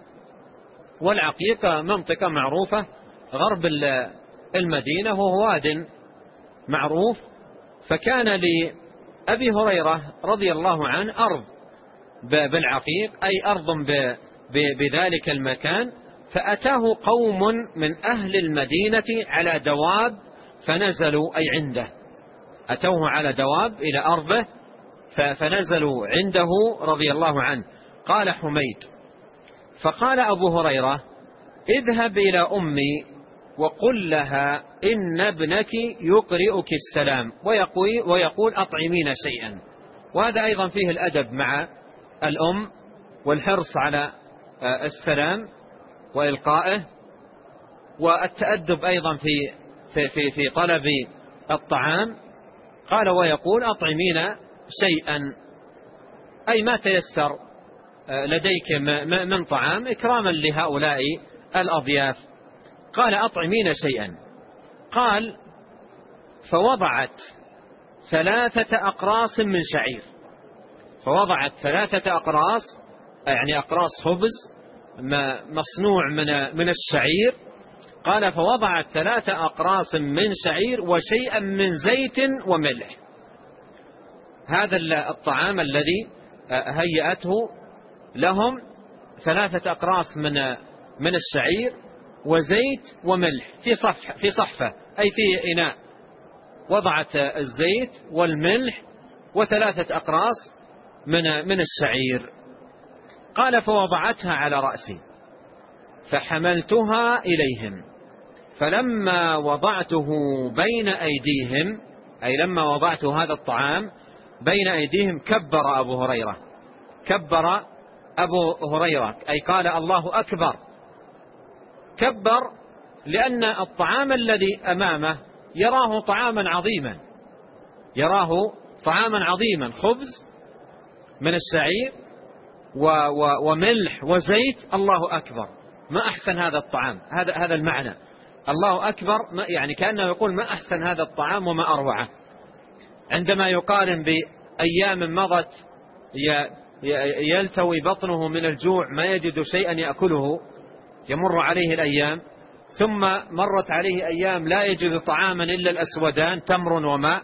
والعقيق منطقة معروفة غرب المدينة، وهو واد معروف. فكان لأبي هريرة رضي الله عنه أرض بالعقيق، أي أرض بذلك المكان. فأتاه قوم من أهل المدينة على دواب فنزلوا أي عنده، أتوه على دواب إلى أرضه فنزلوا عنده رضي الله عنه. قال حميد: فقال أبو هريرة: اذهب إلى أمي وقل لها إن ابنك يقرئك السلام ويقول أطعمين شيئا. وهذا أيضا فيه الأدب مع الأم والحرص على السلام وإلقائه، والتأدب أيضا في طلب الطعام. قال: ويقول أطعمين شيئا، أي ما تيسر لديك من طعام إكراما لهؤلاء الأضياف. قال: أطعمين شيئا. قال: فوضعت 3 أقراص من شعير. فوضعت 3 أقراص، يعني أقراص خبز مصنوع من الشعير. قال: فوضعت 3 أقراص من شعير وشيئا من زيت وملح. هذا الطعام الذي هيأته لهم 3 أقراص من الشعير وزيت وملح في صحفة، أي في إناء. وضعت الزيت والملح و3 أقراص من الشعير. قال: فوضعتها على رأسي فحملتها إليهم، فلما وضعته بين أيديهم، أي لما وضعت هذا الطعام بين أيديهم، كبر أبو هريرة، أي قال: الله أكبر. كبر لأن الطعام الذي أمامه يراه طعاما عظيما، خبز من الشعير وملح وزيت. الله أكبر، ما أحسن هذا الطعام. هذا المعنى، الله أكبر، يعني كأنه يقول ما أحسن هذا الطعام وما أروعه. عندما يقارن بأيام مضت يلتوي بطنه من الجوع، ما يجد شيئا يأكله، يمر عليه الأيام، ثم مرت عليه أيام لا يجد طعاما إلا الأسودان تمر وماء،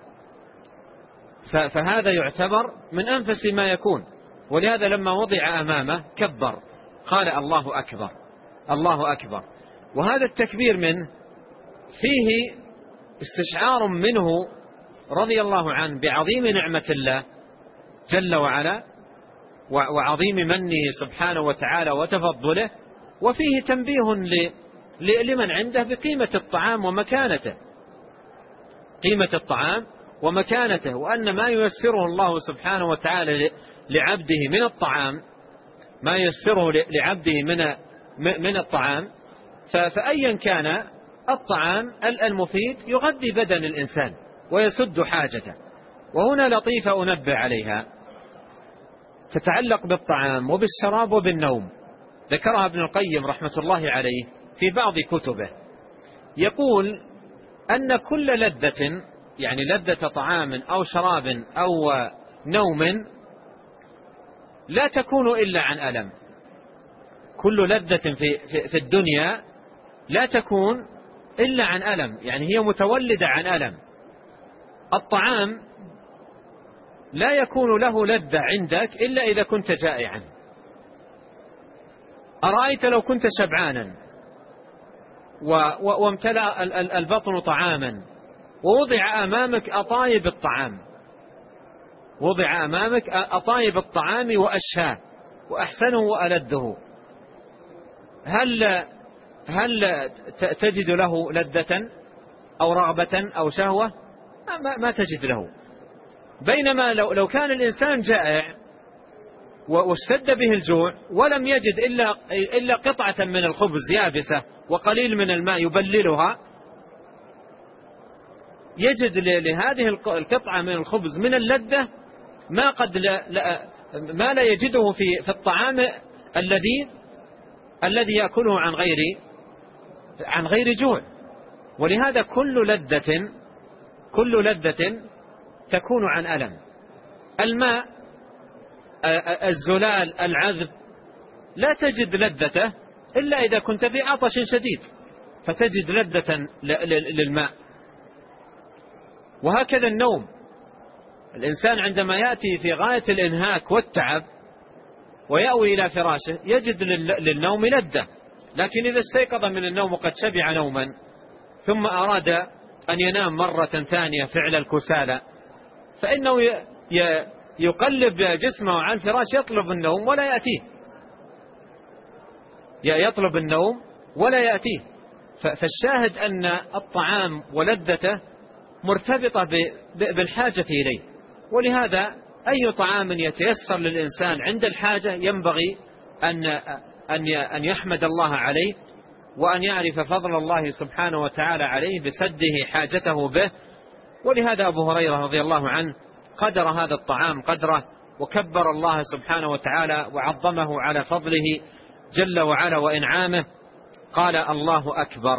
فهذا يعتبر من أنفس ما يكون. ولهذا لما وضع أمامه كبر، قال الله أكبر الله أكبر. وهذا التكبير منه فيه استشعار منه رضي الله عنه بعظيم نعمة الله جل وعلا وعظيم منه سبحانه وتعالى وتفضله، وفيه تنبيه لمن عنده بقيمة الطعام ومكانته، قيمة الطعام ومكانته، وأن ما ييسره الله سبحانه وتعالى لعبده من الطعام، ما ييسره لعبده من الطعام، فأيا كان الطعام المفيد يغذي بدن الإنسان ويسد حاجته. وهنا لطيفة أنبه عليها تتعلق بالطعام وبالشراب وبالنوم، ذكرها ابن القيم رحمة الله عليه في بعض كتبه. يقول أن كل لذة، يعني لذة طعام أو شراب أو نوم، لا تكون إلا عن ألم. كل لذة في الدنيا لا تكون إلا عن ألم، يعني هي متولدة عن ألم. الطعام لا يكون له لذة عندك إلا إذا كنت جائعا. أرأيت لو كنت شبعانا وامتلأ البطن طعاما ووضع أمامك أطايب الطعام، وضع أمامك أطايب الطعام وأشهاه وأحسنه وألذه، هل تجد له لذة أو رغبة أو شهوة؟ ما تجد له. بينما لو كان الإنسان جائع واشتد به الجوع ولم يجد إلا قطعة من الخبز يابسة وقليل من الماء يبللها، يجد لهذه القطعة من الخبز من اللذة ما لا يجده في الطعام الذي يأكله عن غير جوع. ولهذا كل لذة تكون عن ألم. الماء، الزلال، العذب، لا تجد لذته إلا إذا كنت في عطش شديد فتجد لذة للماء. وهكذا النوم، الإنسان عندما يأتي في غاية الإنهاك والتعب ويأوي إلى فراشه يجد للنوم لذة، لكن إذا استيقظ من النوم وقد شبع نوما ثم أراد أن ينام مرة ثانية فعل الكسالى فإنه يقلب جسمه على الفراش يطلب النوم ولا يأتيه، يطلب النوم ولا يأتيه. فالشاهد أن الطعام ولذته مرتبطة بالحاجة إليه. ولهذا أي طعام يتيسر للإنسان عند الحاجة ينبغي أن يحمد الله عليه وأن يعرف فضل الله سبحانه وتعالى عليه بسده حاجته به. ولهذا أبو هريرة رضي الله عنه قدر هذا الطعام قدره وكبر الله سبحانه وتعالى وعظمه على فضله جل وعلا وإنعامه، قال الله أكبر.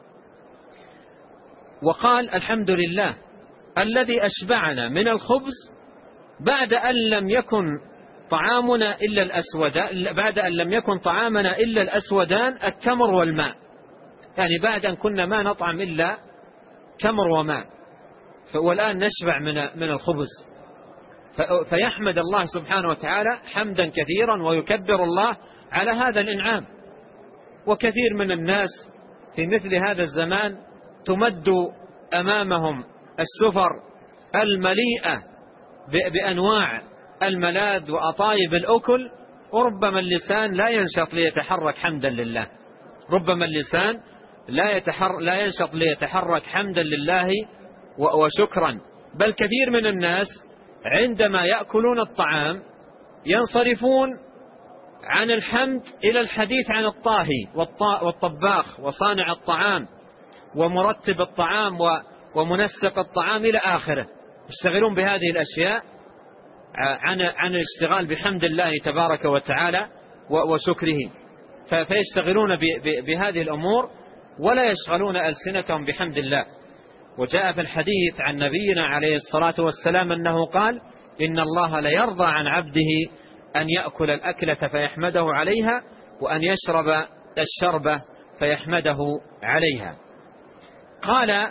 وقال الحمد لله الذي أشبعنا من الخبز بعد أن لم يكن طعامنا إلا الأسودان، بعد أن لم يكن طعامنا إلا الأسودان التمر والماء، يعني بعد أن كنا ما نطعم إلا تمر وماء والآن نشبع من الخبز. فيحمد الله سبحانه وتعالى حمدا كثيرا ويكبر الله على هذا الإنعام. وكثير من الناس في مثل هذا الزمان تمد أمامهم السفر المليئة بأنواع الملاذ وأطايب الأكل، وربما اللسان لا ينشط ليتحرك حمدا لله، ربما اللسان لا ينشط ليتحرك حمدا لله وشكرا. بل كثير من الناس عندما يأكلون الطعام ينصرفون عن الحمد إلى الحديث عن الطاهي والطباخ وصانع الطعام ومرتب الطعام ومنسق الطعام إلى آخره، يشتغلون بهذه الأشياء عن الاشتغال بحمد الله تبارك وتعالى وشكره، فيشتغلون بهذه الأمور ولا يشغلون ألسنتهم بحمد الله. وجاء في الحديث عن نبينا عليه الصلاة والسلام أنه قال إن الله لا يرضى عن عبده أن يأكل الأكلة فيحمده عليها وأن يشرب الشربة فيحمده عليها. قال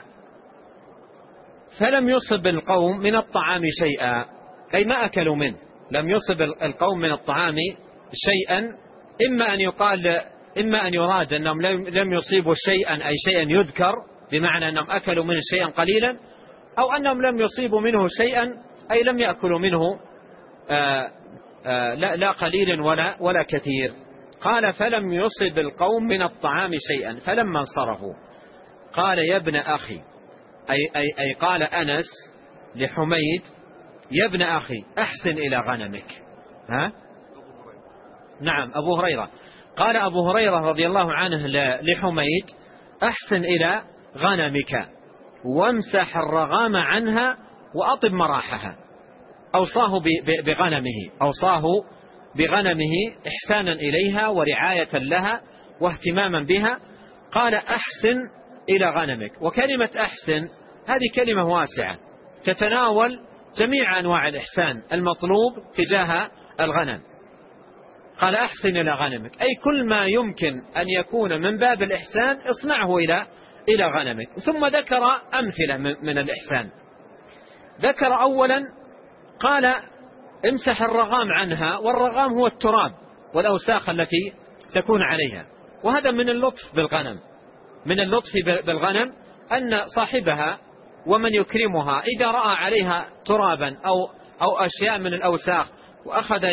فلم يصب القوم من الطعام شيئا، أي ما أكلوا منه، لم يصب القوم من الطعام شيئا، إما أن يراد أنهم لم يصيبوا شيئا أي شيئا يذكر بمعنى أنهم أكلوا منه شيئا قليلا، أو أنهم لم يصيبوا منه شيئا أي لم يأكلوا منه لا قليل ولا كثير. قال فلم يصب القوم من الطعام شيئا، فلما انصرفوا قال يا ابن أخي، أي قال أنس لحميد يا ابن أخي أحسن إلى غنمك. نعم أبو هريرة، قال أبو هريرة رضي الله عنه لحميد أحسن إلى غنمك وامسح الرغام عنها وأطب مراحها. أوصاه بغنمه إحسانا إليها ورعاية لها واهتماما بها. قال أحسن إلى غنمك، وكلمة أحسن هذه كلمة واسعة تتناول جميع أنواع الإحسان المطلوب تجاه الغنم. قال أحسن إلى غنمك، أي كل ما يمكن أن يكون من باب الإحسان اصنعه إلى غنمك. ثم ذكر أمثلة من الإحسان. ذكر أولا قال امسح الرغام عنها، والرغام هو التراب والأوساخ التي تكون عليها، وهذا من اللطف بالغنم، من اللطف بالغنم أن صاحبها ومن يكرمها إذا رأى عليها ترابا أو أشياء من الأوساخ وأخذ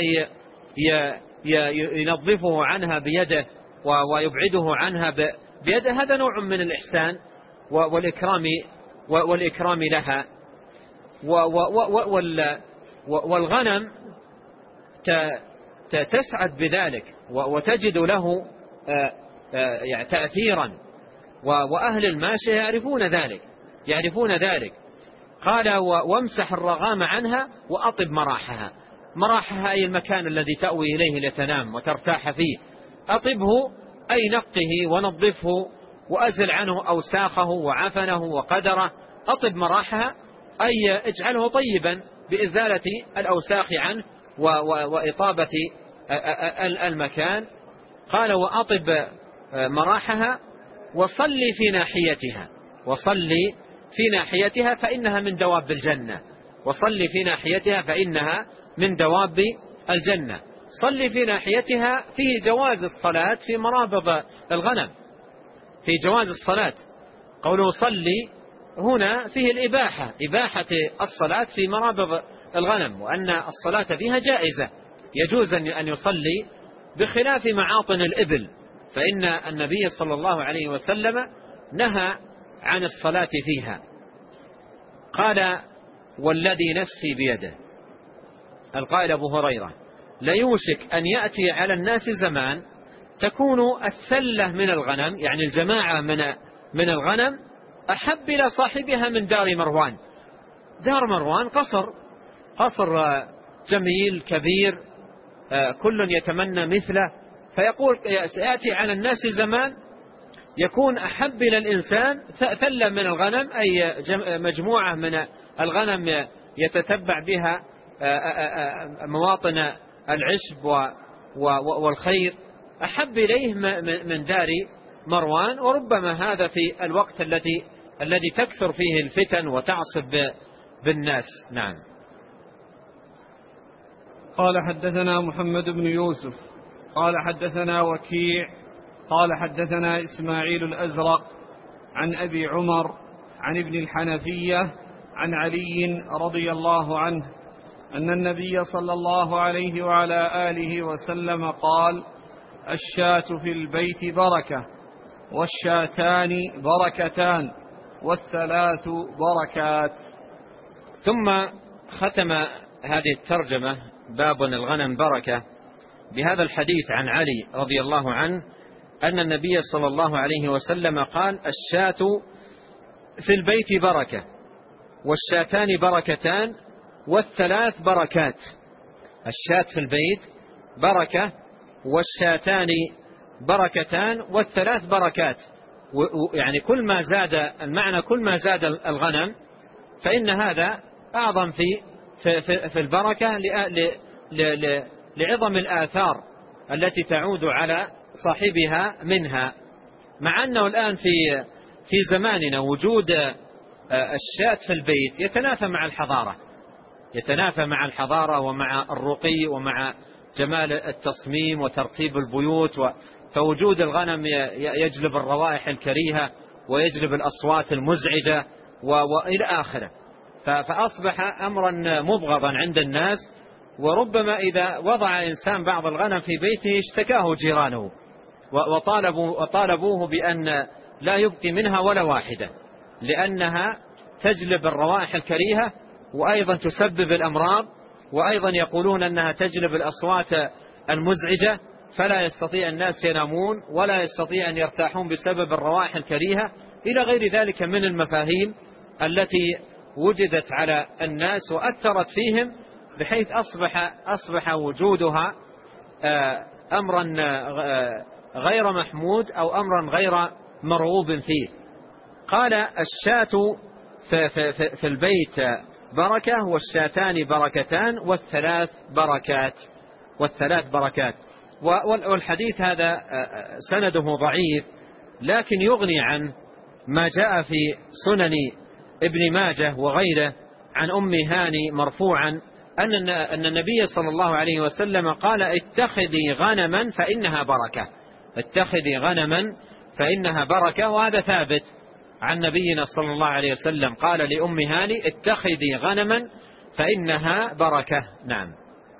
ينظفه عنها بيده ويبعده عنها بيده، هذا نوع من الإحسان والإكرام لها. والغنم تسعد بذلك وتجد له تأثيرا، وأهل الماشية يعرفون ذلك. قال وامسح الرغام عنها وأطب مراحها. مراحها أي المكان الذي تأوي إليه لتنام وترتاح فيه. أطبه أي نقه ونظفه وأزل عنه أوساخه وعفنه وقدره. أطب مراحها أي اجعله طيبا بإزالة الأوساخ عنه وإطابة المكان. قال وأطب مراحها وصلي في ناحيتها فإنها من دواب الجنة. وصلي في ناحيتها فإنها من دواب الجنة. صلي في ناحيتها فيه جواز الصلاة في مرابض الغنم، في جواز الصلاة. قوله صلي هنا فيه إباحة الصلاة في مرابض الغنم، وأن الصلاة فيها جائزة، يجوز أن يصلي، بخلاف معاطن الإبل فإن النبي صلى الله عليه وسلم نهى عن الصلاة فيها. قال والذي نفسي بيده، القائل أبو هريرة، ليوشك أن يأتي على الناس زمان تكون السلة من الغنم، يعني الجماعة من الغنم، أحب إلى صاحبها من دار مروان. دار مروان قصر جميل كبير، كل يتمنى مثله. فيقول سيأتي على الناس زمان يكون أحب إلى الإنسان ثلة من الغنم، أي مجموعة من الغنم يتتبع بها مواطن العشب والخير، أحب إليه من دار مروان. وربما هذا في الوقت الذي تكثر فيه الفتن وتعصب بالناس. نعم. قال حدثنا محمد بن يوسف قال حدثنا وكيع قال حدثنا إسماعيل الأزرق عن أبي عمر عن ابن الحنفية عن علي رضي الله عنه أن النبي صلى الله عليه وعلى آله وسلم قال: الشاة في البيت بركة، والشاتان بركتان، والثلاث بركات. ثم ختم هذه الترجمة باب الغنم بركة بهذا الحديث عن علي رضي الله عنه أن النبي صلى الله عليه وسلم قال: الشاة في البيت بركة، والشاتان بركتان، والثلاث بركات. الشاة في البيت بركة، والشاتان بركتان، والثلاث بركات. يعني كل ما زاد المعنى، كل ما زاد الغنم فإن هذا أعظم في البركة لعظم الآثار التي تعود على صاحبها منها. مع أنه الآن في زماننا وجود الشاة في البيت يتنافى مع الحضارة ومع الرقي ومع جمال التصميم وترتيب البيوت. فوجود الغنم يجلب الروائح الكريهة ويجلب الأصوات المزعجة وإلى آخره، فأصبح أمرا مبغضا عند الناس. وربما إذا وضع إنسان بعض الغنم في بيته اشتكاه جيرانه وطالبوه بأن لا يبقي منها ولا واحدة، لأنها تجلب الروائح الكريهة وأيضا تسبب الأمراض، وأيضا يقولون أنها تجلب الأصوات المزعجة، فلا يستطيع الناس ينامون ولا يستطيع أن يرتاحون بسبب الروائح الكريهة، إلى غير ذلك من المفاهيم التي وجدت على الناس وأثرت فيهم، بحيث أصبح وجودها أمرا غير محمود أو أمرا غير مرغوب فيه. قال الشاة في البيت بركة، والشاتان بركتان، والثلاث بركات. والحديث هذا سنده ضعيف، لكن يغني عن ما جاء في سنن ابن ماجه وغيره عن أم هاني مرفوعا أن النبي صلى الله عليه وسلم قال: اتخذي غنما فإنها بركة. وهذا ثابت عن نبينا صلى الله عليه وسلم، قال لأم هاني: اتخذي غنما فإنها بركة. نعم.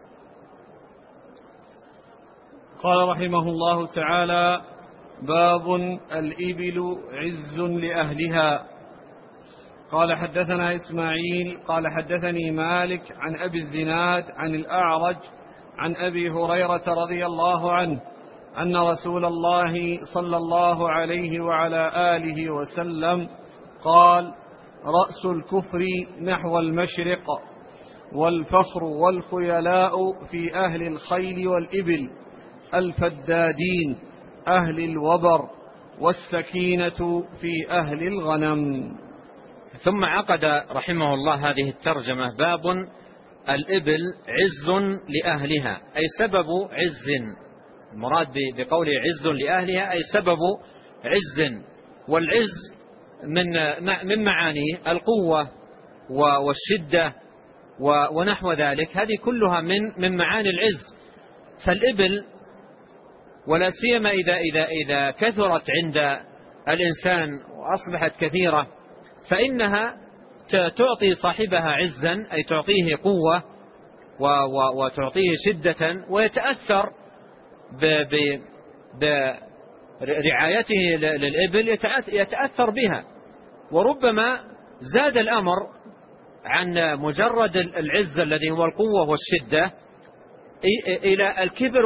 قال رحمه الله تعالى: باب الإبل عز لأهلها. قال حدثنا إسماعيل قال حدثني مالك عن أبي الزناد عن الأعرج عن أبي هريرة رضي الله عنه أن رسول الله صلى الله عليه وعلى آله وسلم قال: رأس الكفر نحو المشرق، والفخر والخيلاء في أهل الخيل والإبل، الفدادين أهل الوبر، والسكينة في أهل الغنم. ثم عقد رحمه الله هذه الترجمة: باب الإبل عز لأهلها، أي سبب عز. المراد بقول عز لأهلها أي سبب عز، والعز من معانيه القوة والشدة ونحو ذلك، هذه كلها من معاني العز. فالإبل ولا سيما إذا كثرت عند الإنسان وأصبحت كثيرة، فإنها تعطي صاحبها عزا، أي تعطيه قوة وتعطيه شدة، ويتأثر برعايته للإبل، يتأثر بها. وربما زاد الأمر عن مجرد العز الذي هو القوة والشدة إلى الكبر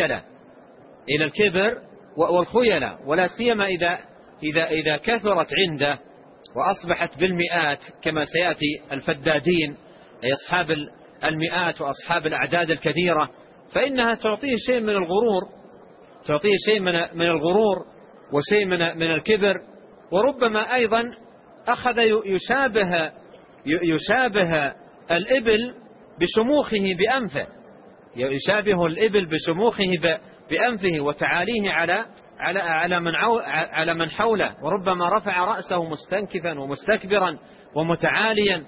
والخيلة، ولا سيما إذا كثرت عنده وأصبحت بالمئات، كما سيأتي الفدادين أي أصحاب المئات وأصحاب الأعداد الكثيرة، فإنها تعطيه شيء من الغرور وشيء من الكبر. وربما أيضا أخذ يشابه الإبل بشموخه بأنفه، يشابه الإبل بشموخه بأنفه وتعاليه على من حوله، وربما رفع رأسه مستنكفا ومستكبرا ومتعاليا.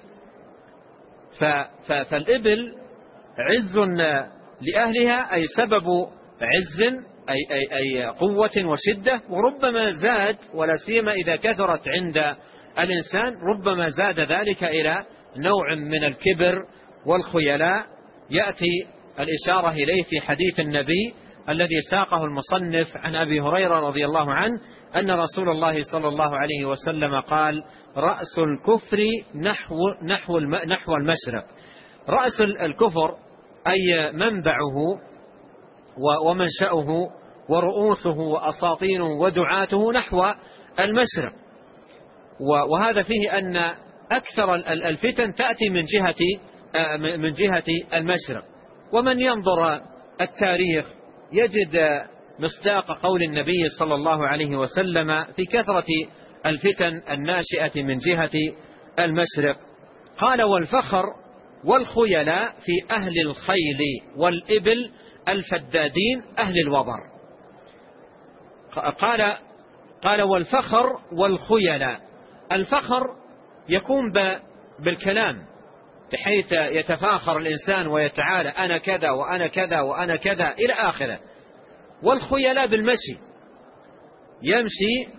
فالإبل عز لأهلها، أي سبب عز، أي قوة وشدة. وربما زاد، ولا سيما إذا كثرت عند الإنسان، ربما زاد ذلك إلى نوع من الكبر والخيلاء، يأتي الإشارة إليه في حديث النبي الذي ساقه المصنف عن أبي هريرة رضي الله عنه أن رسول الله صلى الله عليه وسلم قال: رأس الكفر نحو المشرق. رأس الكفر أي منبعه ومنشأه ورؤوسه وأساطينه ودعاته نحو المشرق. وهذا فيه أن أكثر الفتن تأتي من جهة المشرق. ومن ينظر التاريخ يجد مصداق قول النبي صلى الله عليه وسلم في كثرة الفتن الناشئة من جهة المشرق. قال: والفخر والخيلاء في أهل الخيل والإبل، الفدادين أهل الوبر. قال والفخر والخيلاء. الفخر يكون بالكلام بحيث يتفاخر الإنسان ويتعالى أنا كذا وأنا كذا وأنا كذا إلى آخره. والخيلاء بالمشي، يمشي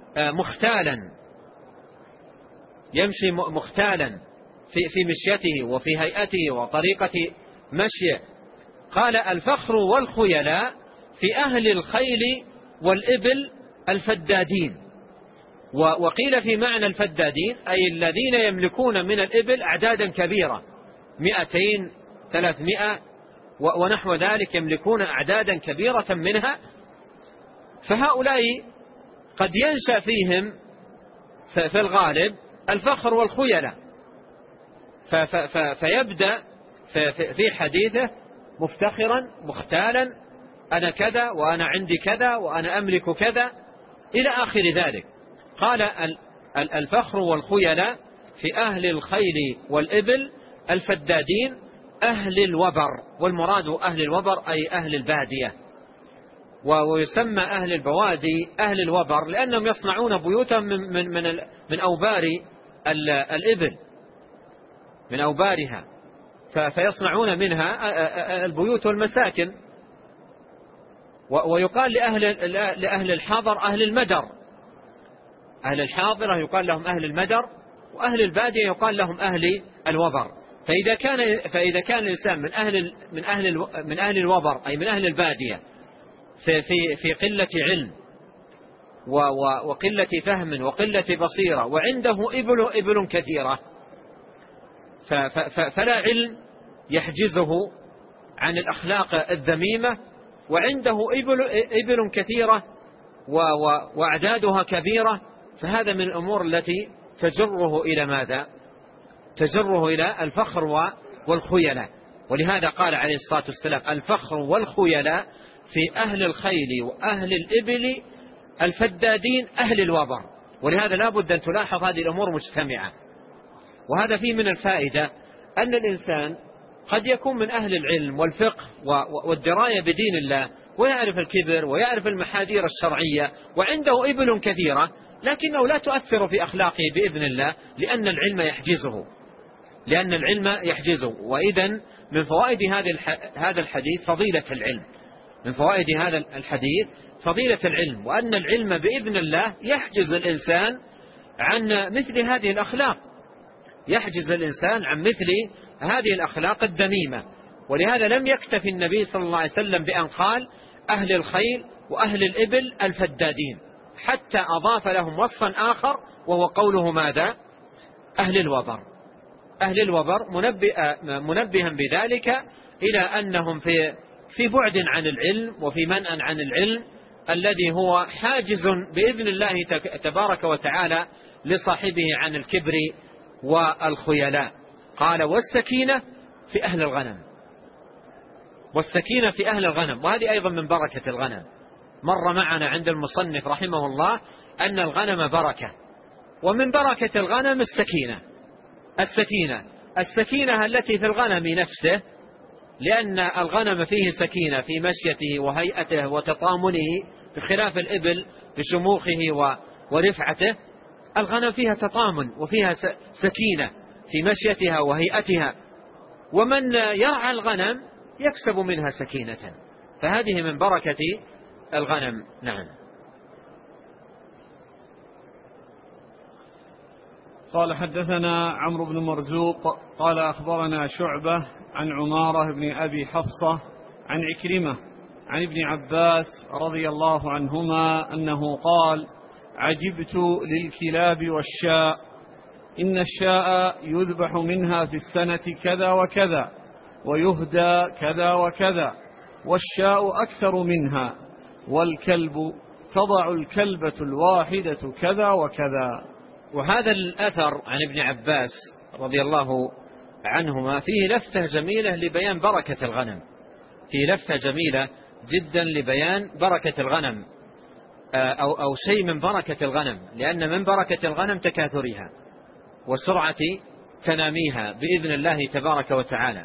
مختالا في مشيته وفي هيئته وطريقة مشيه. قال الفخر والخيلاء في أهل الخيل والإبل الفدادين. وقيل في معنى الفدادين أي الذين يملكون من الإبل أعدادا كبيرة 200 300 ونحو ذلك، يملكون أعدادا كبيرة منها. فهؤلاء قد ينشأ فيهم في الغالب الفخر والخيلاء، فيبدأ في حديثه مفتخرا مختالا أنا كذا وأنا عندي كذا وأنا أملك كذا إلى آخر ذلك. قال الفخر والخيلاء في أهل الخيل والإبل الفدادين أهل الوبر، والمراد أهل الوبر أي أهل البادية. ويسمى أهل البوادي أهل الوبر لأنهم يصنعون بيوتا من أوبار الإبل، من أوبارها، فيصنعون منها البيوت والمساكن. ويقال لأهل الحاضر أهل المدر، أهل الحاضرة يقال لهم أهل المدر، وأهل البادية يقال لهم أهل الوبر. فإذا كان الإنسان من أهل الوبر أي من أهل البادية في قلة علم وقلة فهم وقلة بصيرة، وعنده إبل كثيرة، فلا علم يحجزه عن الأخلاق الذميمة، وعنده إبل كثيرة وأعدادها كبيرة، فهذا من الأمور التي تجره إلى ماذا؟ تجره إلى الفخر والخيلاء. ولهذا قال عليه الصلاة والسلام الفخر والخيلاء في أهل الخيل وأهل الإبل الفدادين أهل الوبر. ولهذا لا بد أن تلاحظ هذه الأمور مجتمعة. وهذا فيه من الفائدة أن الإنسان قد يكون من أهل العلم والفقه والدراية بدين الله، ويعرف الكبر ويعرف المحاذير الشرعية، وعنده إبل كثيرة، لكنه لا تؤثر في أخلاقه بإذن الله لأن العلم يحجزه. وإذن من فوائد هذا الحديث فضيلة العلم، من فوائد هذا الحديث فضيلة العلم، وأن العلم بإذن الله يحجز الإنسان عن مثل هذه الأخلاق، يحجز الإنسان عن مثل هذه الأخلاق الذميمة. ولهذا لم يكتفي النبي صلى الله عليه وسلم بأن قال أهل الخيل وأهل الإبل الفدادين، حتى أضاف لهم وصفا آخر وهو قوله ماذا؟ أهل الوبر. أهل الوبر منبها بذلك إلى أنهم في بعد عن العلم وفي منأ عن العلم الذي هو حاجز بإذن الله تبارك وتعالى لصاحبه عن الكبر والخيلاء. قال والسكينة في أهل الغنم، والسكينة في أهل الغنم، وهذه أيضا من بركة الغنم. مر معنا عند المصنف رحمه الله أن الغنم بركة، ومن بركة الغنم السكينة التي في الغنم نفسه، لأن الغنم فيه سكينة في مشيته وهيئته وتطامنه، بخلاف الإبل بشموخه ورفعته. الغنم فيها تطامن وفيها سكينة في مشيتها وهيئتها، ومن يرعى الغنم يكسب منها سكينة، فهذه من بركة الغنم. نعم. قال حدثنا عمرو بن مرزوق قال أخبرنا شعبة عن عمارة بن أبي حفصة عن عكرمة عن ابن عباس رضي الله عنهما أنه قال عجبت للكلاب والشاء، إن الشاء يذبح منها في السنة كذا وكذا ويهدى كذا وكذا، والشاء أكثر منها، والكلب تضع الكلبة الواحدة كذا وكذا. وهذا الأثر عن ابن عباس رضي الله عنهما فيه لفتة جميلة لبيان بركة الغنم، فيه لفتة جميلة جدا لبيان بركة الغنم، أو شيء من بركة الغنم، لأن من بركة الغنم تكاثرها وسرعة تناميها بإذن الله تبارك وتعالى.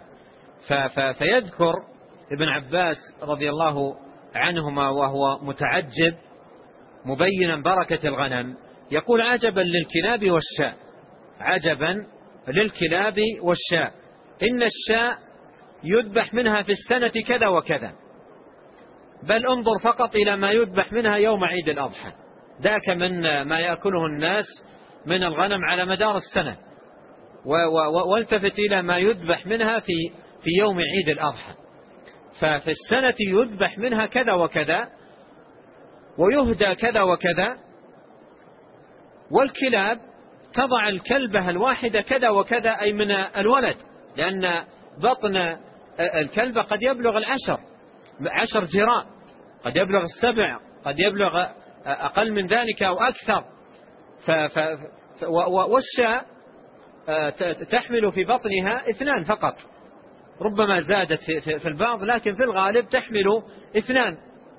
فيذكر ابن عباس رضي الله عنهما وهو متعجب مبينا بركة الغنم، يقول عجبا للكلاب والشاء، عجبا للكلاب والشاء، إن الشاء يذبح منها في السنة كذا وكذا، بل انظر فقط إلى ما يذبح منها يوم عيد الأضحى، ذاك من ما يأكله الناس من الغنم على مدار السنة، والتفت إلى ما يذبح منها في يوم عيد الأضحى، ففي السنة يذبح منها كذا وكذا ويهدى كذا وكذا. والكلاب تضع الكلبة الواحدة كذا وكذا، أي من الولد، لأن بطن الكلبة قد يبلغ 10 جراء، قد يبلغ 7، قد يبلغ أقل من ذلك أو أكثر. والشاء تحمل في بطنها 2 فقط، ربما زادت في البعض، لكن في الغالب تحمل 2.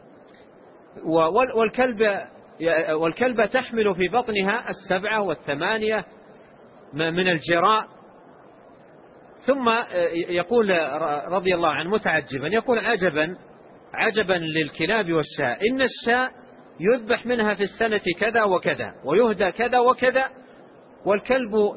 والكلبة تحمل في بطنها 7 و8 من الجراء. ثم يقول رضي الله عنه متعجبا، يقول عجبا للكلاب والشاء، إن الشاء يذبح منها في السنة كذا وكذا ويهدى كذا وكذا، والكلب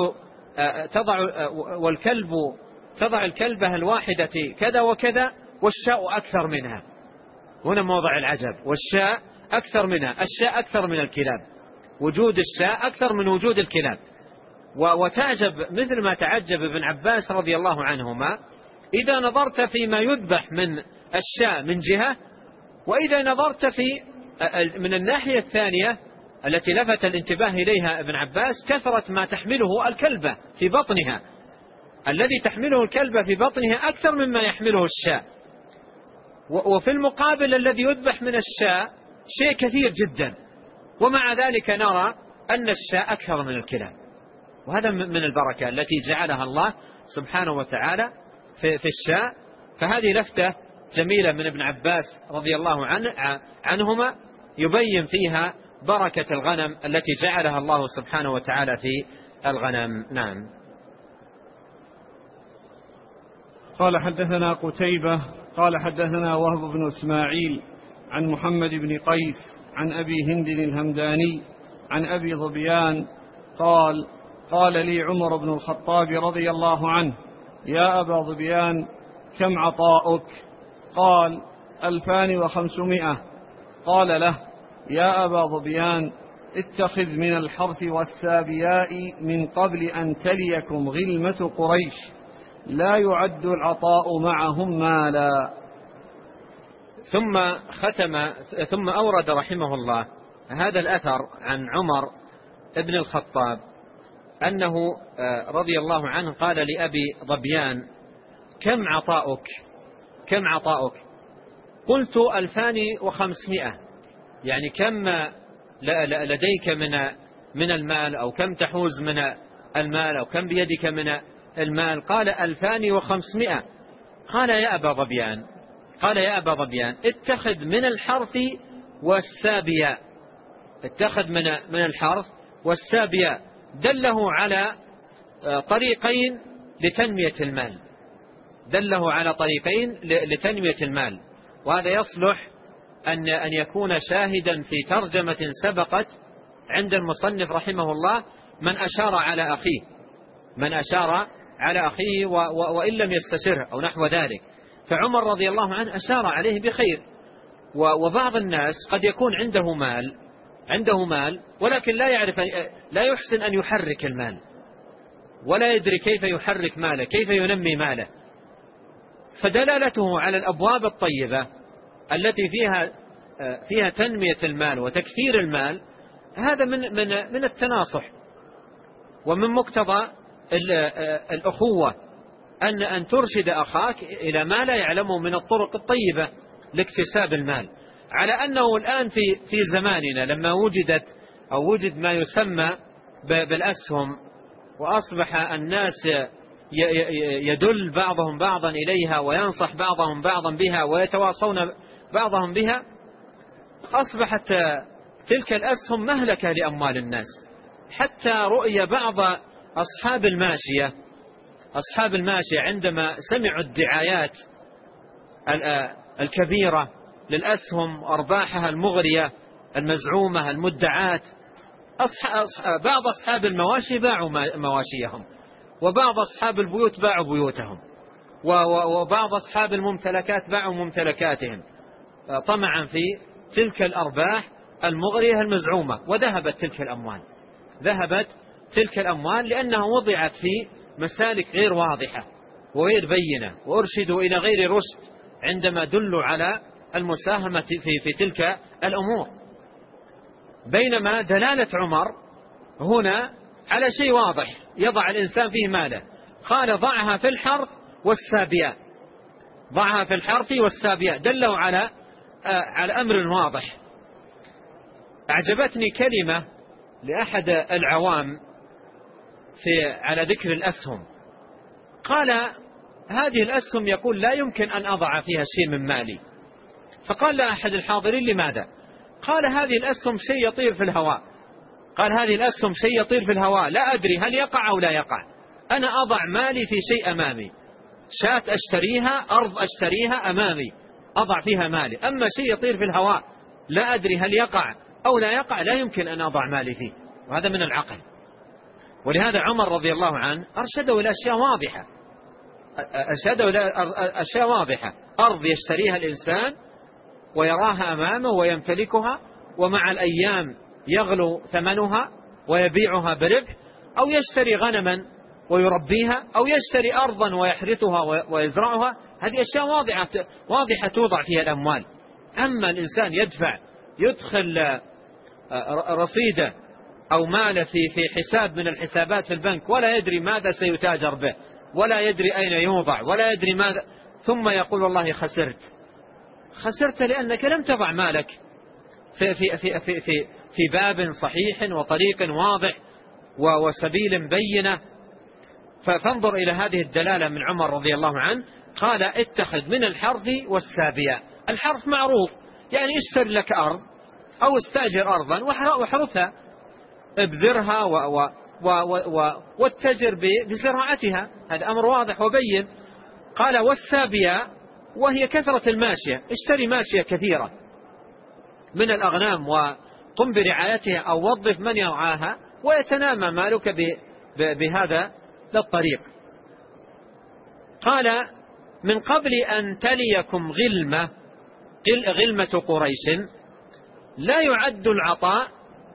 تضع الكلبة الواحدة كذا وكذا، والشاء أكثر منها. هنا موضع العجب، والشاء أكثر منها، الشاء أكثر من الكلاب، وجود الشاء أكثر من وجود الكلاب. وتعجب مثل ما تعجب ابن عباس رضي الله عنهما إذا نظرت فيما يذبح من الشاء من جهة، وإذا نظرت من الناحية الثانية التي لفت الانتباه إليها ابن عباس، كثرة ما تحمله الكلبة في بطنها، الذي تحمله الكلبة في بطنها أكثر مما يحمله الشاء. وفي المقابل الذي يذبح من الشاء شيء كثير جدا، ومع ذلك نرى أن الشاء أكثر من الكلاب. وهذا من البركة التي جعلها الله سبحانه وتعالى في الشاء. فهذه لفتة جميلة من ابن عباس رضي الله عنهما يبين فيها بركة الغنم التي جعلها الله سبحانه وتعالى في الغنم. نعم. قال حدثنا قتيبة قال حدثنا وهب بن إسماعيل عن محمد بن قيس عن أبي هند الهمداني عن أبي ظبيان قال لي عمر بن الخطاب رضي الله عنه: يا أبا ظبيان، كم عطاؤك؟ قال: 2500. قال له: يا أبا ظبيان، اتخذ من الحرث والسابياء من قبل أن تليكم غلمة قريش، لا يعد العطاء معهم مالا. ثم أورد رحمه الله هذا الأثر عن عمر ابن الخطاب أنه رضي الله عنه قال لأبي ظبيان: كم عطاؤك؟ قلت: 2500. يعني كم لديك من المال، أو كم تحوز من المال، أو كم بيدك من المال؟ قال: 2500. قال يا أبا ظبيان اتخذ من الحرث والسابياء. اتخذ من الحرث والسابياء، دله على طريقين لتنمية المال، وهذا يصلح أن يكون شاهدا في ترجمة سبقت عند المصنف رحمه الله من أشار على أخيه وإن لم يستشره أو نحو ذلك. فعمر رضي الله عنه أشار عليه بخير. وبعض الناس قد يكون عنده مال ولكن لا يحسن أن يحرك المال، ولا يدري كيف يحرك ماله، كيف ينمي ماله. فدلالته على الأبواب الطيبة التي فيها تنمية المال وتكثير المال، هذا من التناصح ومن مقتضى الأخوة أن ترشد أخاك إلى ما لا يعلمه من الطرق الطيبة لاكتساب المال. على أنه الآن في زماننا لما وجد ما يسمى بالأسهم، وأصبح الناس يدل بعضهم بعضا إليها وينصح بعضهم بعضا بها ويتواصون بعضهم بها، أصبحت تلك الأسهم مهلكة لأموال الناس. حتى رؤي بعض أصحاب الماشية عندما سمعوا الدعايات الكبيرة للأسهم وأرباحها المغرية المزعومة المدعاة. بعض أصحاب المواشي باعوا مواشيهم، وبعض أصحاب البيوت باعوا بيوتهم، وبعض أصحاب الممتلكات باعوا ممتلكاتهم طمعا في تلك الأرباح المغرية المزعومة، وذهبت تلك الأموال لأنها وضعت في مسالك غير واضحة وغير بينة، وأرشدوا إلى غير رشد عندما دلوا على المساهمة في تلك الأمور. بينما دلالة عمر هنا على شيء واضح يضع الإنسان فيه ماله، قال ضعها في الحرث والسابية، دلوا على أمر واضح. أعجبتني كلمة لأحد العوام على ذكر الأسهم، قال هذه الأسهم يقول لا يمكن أن أضع فيها شيء من مالي. فقال أحد الحاضرين لماذا؟ قال هذه الأسهم شيء يطير في الهواء، لا أدري هل يقع أو لا يقع. أنا أضع مالي في شيء أمامي، شاة أشتريها، أرض أشتريها أمامي، أضع فيها مالي. أما شيء يطير في الهواء لا أدري هل يقع أو لا يقع، لا يمكن أن أضع مالي فيه، وهذا من العقل. ولهذا عمر رضي الله عنه أرشده إلى أشياء واضحة، أرض يشتريها الإنسان ويراها أمامه ويمتلكها، ومع الأيام يغلو ثمنها ويبيعها بربح، أو يشتري غنما ويربيها، أو يشتري أرضا ويحرثها ويزرعها. هذه أشياء واضحة توضع فيها الأموال. أما الإنسان يدخل رصيده أو ماله في حساب من الحسابات في البنك، ولا يدري ماذا سيتاجر به، ولا يدري أين يوضع، ولا يدري ماذا، ثم يقول والله خسرت لأنك لم تضع مالك في باب صحيح وطريق واضح وسبيل بينة. فانظر إلى هذه الدلالة من عمر رضي الله عنه، قال اتخذ من الحرث والسابية. الحرث معروف، يعني اشتر لك أرض أو استأجر أرضا واحرثها، ابذرها واتجر بزراعتها، هذا أمر واضح وبين. قال والسابية وهي كثرة الماشية، اشتري ماشية كثيرة من الأغنام وقم برعايتها، أو وظف من يرعاها ويتنامى مالك بهذا الطريق. قال من قبل أن تليكم غلمة قريش لا يعد العطاء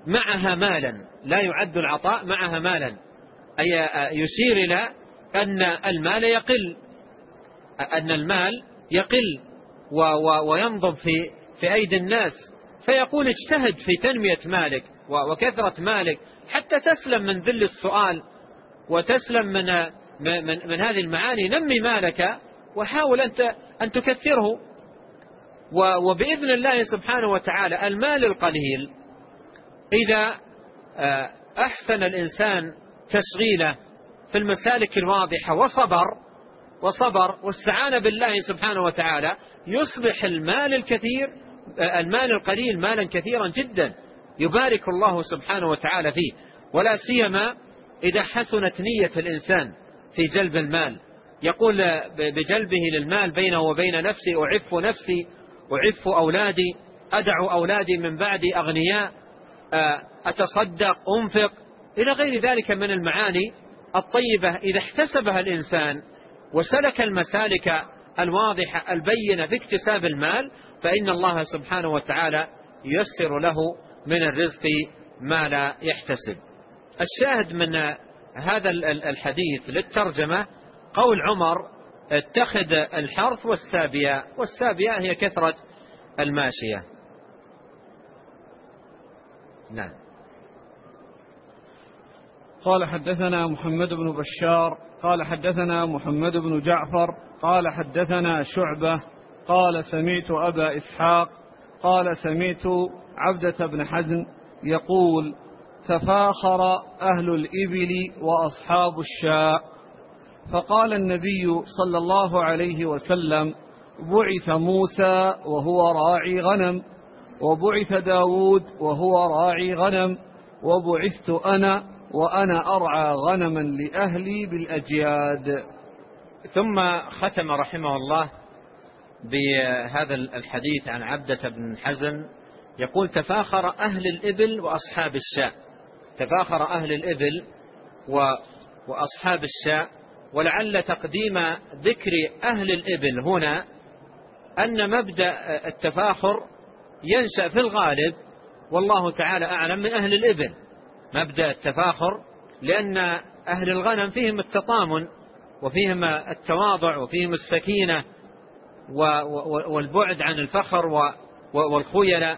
معها مالا، أي يشير إلى أن المال يقل وينضب في أيدي الناس. فيقول اجتهد في تنمية مالك وكثرة مالك حتى تسلم من ذل السؤال وتسلم من هذه المعاني. نمي مالك وحاول أن تكثره، وبإذن الله سبحانه وتعالى المال القليل إذا أحسن الإنسان تشغيله في المسالك الواضحة وصبر واستعان بالله سبحانه وتعالى، يصبح المال القليل مالا كثيرا جدا يبارك الله سبحانه وتعالى فيه. ولا سيما إذا حسنت نية الإنسان في جلب المال، يقول بجلبه للمال بينه وبين نفسي أعف أولادي، أدع أولادي من بعدي أغنياء، أتصدق، أنفق، إلى غير ذلك من المعاني الطيبة. إذا احتسبها الإنسان وسلك المسالك الواضحة البينة في اكتساب المال، فإن الله سبحانه وتعالى ييسر له من الرزق ما لا يحتسب. الشاهد من هذا الحديث للترجمة قول عمر اتخذ الحرث والسابية هي كثرة الماشية. نعم. قال حدثنا محمد بن بشار قال حدثنا محمد بن جعفر قال حدثنا شعبة قال سمعت أبا إسحاق قال سمعت عبدة بن حزم يقول تفاخر أهل الإبل وأصحاب الشاء، فقال النبي صلى الله عليه وسلم بعث موسى وهو راعي غنم، وبعث داود وهو راعي غنم، وبعثت أنا وأنا أرعى غنما لأهلي بالأجياد. ثم ختم رحمه الله بهذا الحديث عن عبدة بن حزم يقول تفاخر أهل الإبل وأصحاب الشاء. تفاخر أهل الإبل وأصحاب الشاء، ولعل تقديم ذكر أهل الإبل هنا أن مبدأ التفاخر ينشأ في الغالب والله تعالى أعلم من أهل الإبل، مبدأ التفاخر، لأن أهل الغنم فيهم التطامن وفيهم التواضع وفيهم السكينة والبعد عن الفخر والخيلاء.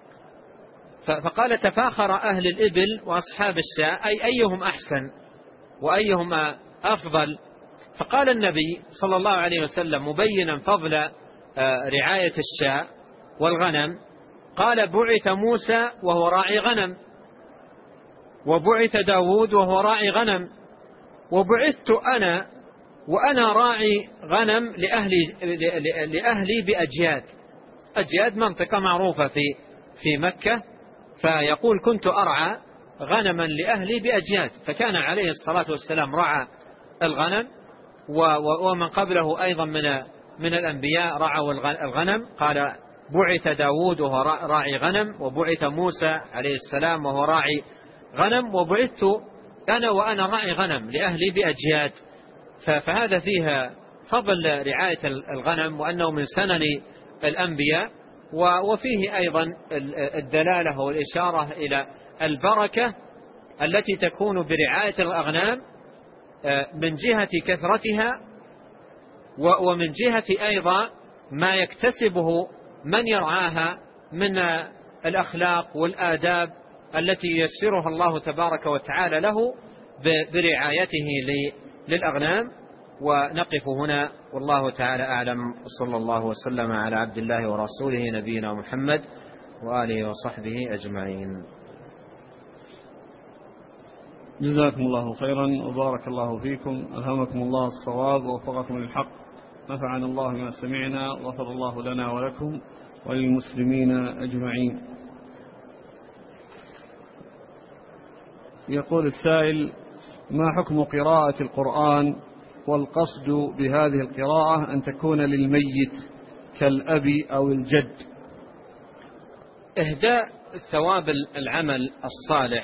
فقال تفاخر أهل الإبل وأصحاب الشاء، أي أيهم أحسن وأيهم أفضل. فقال النبي صلى الله عليه وسلم مبينا فضل رعاية الشاء والغنم، قال بعث موسى وهو راعي غنم، وبعث داود وهو راعي غنم، وبعثت أنا وأنا راعي غنم لأهلي بأجياد. أجياد منطقة معروفة في مكة، فيقول كنت أرعى غنما لأهلي بأجياد. فكان عليه الصلاة والسلام رعى الغنم، ومن قبله أيضا من الأنبياء رعوا الغنم. قال بعث داود وهو راعي غنم، وبعث موسى عليه السلام وهو راعي غنم، وبعثت أنا وأنا راعي غنم لأهلي بأجياد. فهذا فيها فضل رعاية الغنم، وأنه من سنن الأنبياء، وفيه أيضا الدلالة والإشارة إلى البركة التي تكون برعاية الأغنام من جهة كثرتها، ومن جهة أيضا ما يكتسبه من يرعاها من الأخلاق والآداب التي ييسرها الله تبارك وتعالى له برعايته للأغنام. ونقف هنا والله تعالى أعلم، وصلى الله وسلم على عبد الله ورسوله نبينا محمد وآله وصحبه أجمعين. جزاكم الله خيرا وبارك الله فيكم، ألهمكم الله الصواب ووفقكم للحق، نفعنا الله ما سمعنا، غفر الله لنا ولكم وللمسلمين أجمعين. يقول السائل: ما حكم قراءة القرآن والقصد بهذه القراءة أن تكون للميت كالأب أو الجد؟ إهداء ثواب العمل الصالح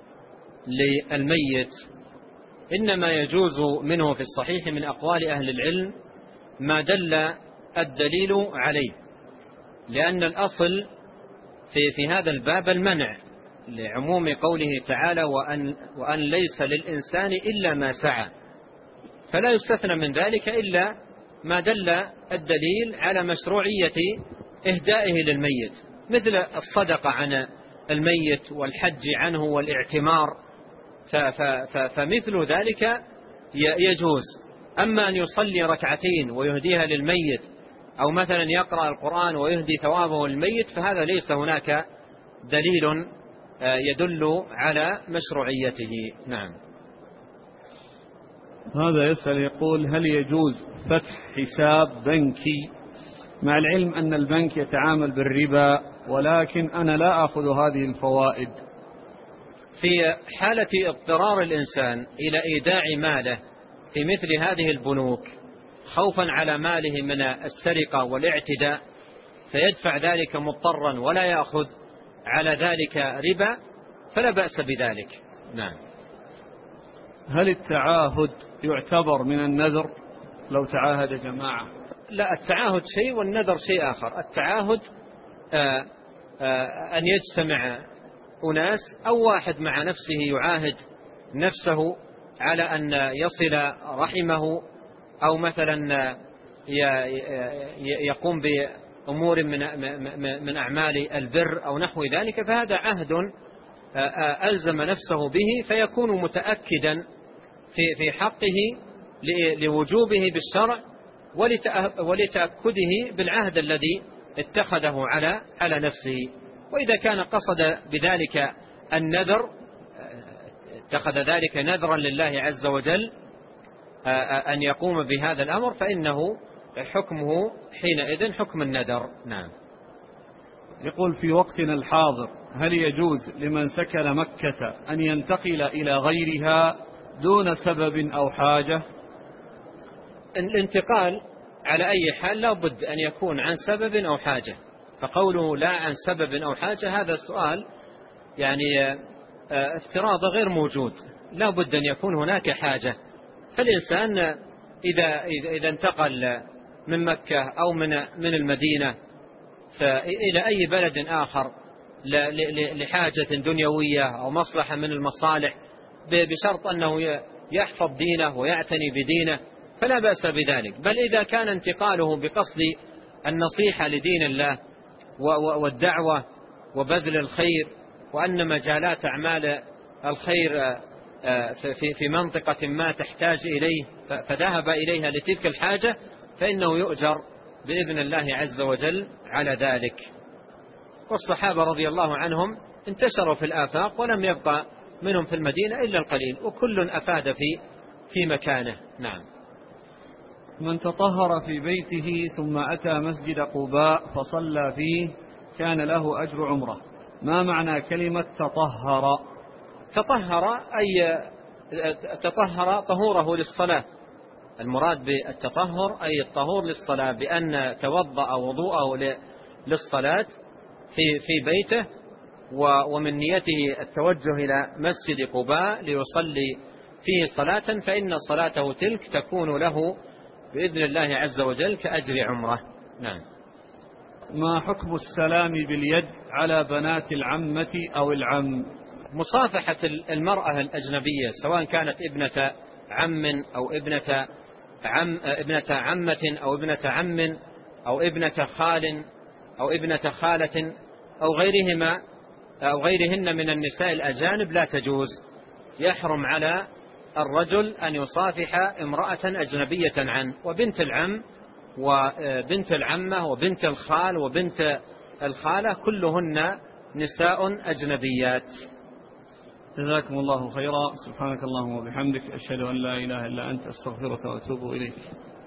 للميت إنما يجوز منه في الصحيح من أقوال أهل العلم ما دل الدليل عليه، لأن الأصل في هذا الباب المنع، لعموم قوله تعالى وأن ليس للإنسان إلا ما سعى، فلا يستثنى من ذلك إلا ما دل الدليل على مشروعية إهدائه للميت، مثل الصدقة عن الميت والحج عنه والاعتمار، فمثل ذلك يجوز. أما أن يصلي ركعتين ويهديها للميت، أو مثلا يقرأ القرآن ويهدي ثوابه للميت، فهذا ليس هناك دليل يدل على مشروعيته. نعم. هذا يسأل يقول: هل يجوز فتح حساب بنكي مع العلم أن البنك يتعامل بالربا، ولكن أنا لا أخذ هذه الفوائد؟ في حالة اضطرار الإنسان إلى إيداع ماله في مثل هذه البنوك خوفا على ماله من السرقة والاعتداء، فيدفع ذلك مضطرا ولا يأخذ على ذلك ربا، فلا بأس بذلك. نعم. هل التعاهد يعتبر من النذر لو تعاهد جماعة؟ لا، التعاهد شيء والنذر شيء آخر. التعاهد أن يجتمع أناس أو واحد مع نفسه يعاهد نفسه على أن يصل رحمه، أو مثلا يقوم بأمور من أعمال البر أو نحو ذلك، فهذا عهد ألزم نفسه به، فيكون متأكدا في حقه لوجوبه بالشرع ولتأكده بالعهد الذي اتخذه على نفسه. وإذا كان قصد بذلك النذر، اتخذ ذلك نذرا لله عز وجل أن يقوم بهذا الأمر، فإنه حكمه حينئذ حكم النذر. نعم. يقول: في وقتنا الحاضر هل يجوز لمن سكن مكة أن ينتقل إلى غيرها دون سبب أو حاجة؟ الانتقال على أي حال لا بد أن يكون عن سبب أو حاجة، فقوله لا عن سبب أو حاجة هذا السؤال يعني افتراض غير موجود، لا بد أن يكون هناك حاجة. فالإنسان إذا انتقل من مكة أو من المدينة إلى أي بلد آخر لحاجة دنيوية أو مصلحة من المصالح بشرط أنه يحفظ دينه ويعتني بدينه فلا بأس بذلك. بل إذا كان انتقاله بقصد النصيحة لدين الله والدعوة وبذل الخير، وأن مجالات أعمال الخير في منطقة ما تحتاج إليه فذهب إليها لتلك الحاجة، فإنه يؤجر بإذن الله عز وجل على ذلك. والصحابة رضي الله عنهم انتشروا في الآفاق ولم يبقى منهم في المدينة إلا القليل، وكل أفاد في مكانه. نعم. من تطهر في بيته ثم أتى مسجد قباء فصلى فيه كان له أجر عمرة. ما معنى كلمة تطهر؟ تطهر أي تطهر طهوره للصلاة. المراد بالتطهر أي الطهور للصلاة، بأن توضأ وضوءه للصلاة في بيته ومن نيته التوجه إلى مسجد قباء ليصلي فيه صلاة، فإن صلاته تلك تكون له بإذن الله عز وجل كأجر عمره. نعم. ما حكم السلام باليد على بنات العمة أو العم؟ مصافحة المرأة الأجنبية سواء كانت ابنة عم أو ابنة عمة أو ابنة عم أو ابنة خال أو ابنة خالة أو غيرهن من النساء الأجانب لا تجوز. يحرم على الرجل أن يصافح امرأة أجنبية عنه، وبنت العم وبنت العمة وبنت الخال وبنت الخالة كلهن نساء أجنبيات. جزاكم الله خيرا. سبحانك اللهم وبحمدك، أشهد أن لا إله إلا أنت، أستغفرك وأتوب إليك.